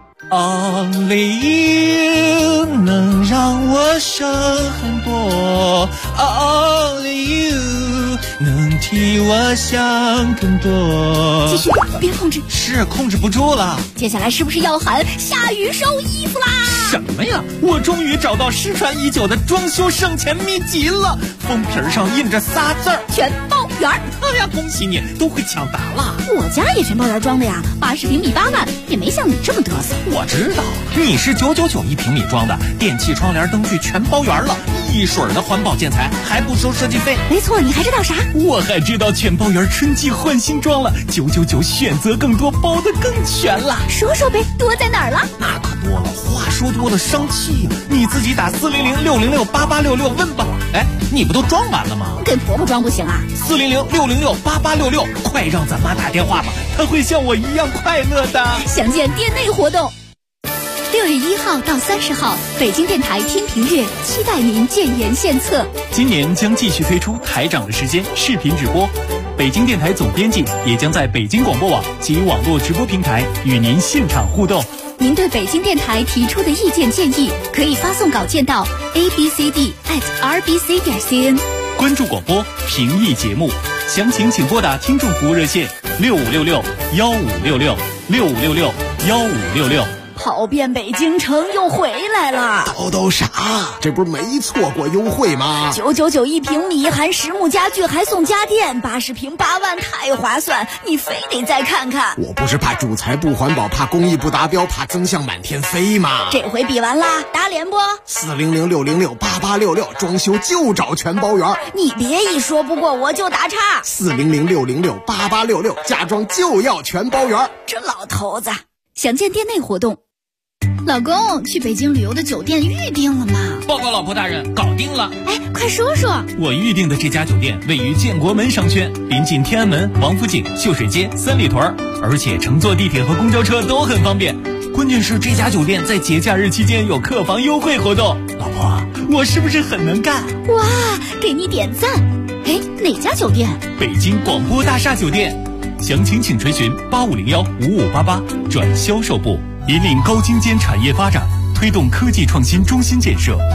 Only you 能让我省很多 ，Only you 能替我想更多。 继续，别控制， 是控制不住了。 接下来是不是要喊下雨收衣服啦？ 什么呀？我终于找到失传已久的装修省钱秘籍了，封皮上印着仨字儿： 全包圆。 哎呀，恭喜你，都会抢答了。 我家也全包圆装的呀，80平米8万，也没像你这么嘚瑟。 我知道，你是999一平米装的，电器、窗帘、灯具全包圆了，一水的环保建材，还不收设计费。 没错，你还知道啥？ 我还知道全包圆春季换新装了，999选择更多，包得更全了。 说说呗，多在哪儿了？ 那可多了，话说多了生气呀！你自己打400-606-8866问吧。哎，你不都装完了吗？ 给婆婆装不行啊 ？400-606-8866，快让咱妈打电话吧，她会像我一样快乐的。 详见店内活动。 6月1号到30号，北京电台听评月，期待您建言献策。 今年将继续推出台长的时间视频直播，北京电台总编辑也将在北京广播网及网络直播平台与您现场互动。 您对北京电台提出的意见建议，可以发送稿件到 abcd@rbc.cn。 关注广播，评议节目，详情请拨打听众服务热线6566-1566-6566-1566。 跑遍北京城又回来了， 叨啥？这不是没错过优惠吗 ？999一平米，含实木家具还送家电，80平8万，太划算！你非得再看看。 我不是怕主材不环保，怕工艺不达标，怕增项满天飞吗？ 这回比完啦，打脸不？400-606-8866，装修就找全包圆。你别一说不过我就打岔。 400-606-8866，家装就要全包圆。 这老头子， 详见店内活动。老公，去北京旅游的酒店预定了吗？ 报告老婆大人，搞定了。 哎，快说说。 我预定的这家酒店位于建国门商圈，临近天安门、王府井、秀水街、三里屯，而且乘坐地铁和公交车都很方便。关键是这家酒店在节假日期间有客房优惠活动。老婆，我是不是很能干？ 哇，给你点赞。哎，哪家酒店？ 北京广播大厦酒店。详情请垂询8501-5588转销售部，引领高精尖产业发展，推动科技创新中心建设。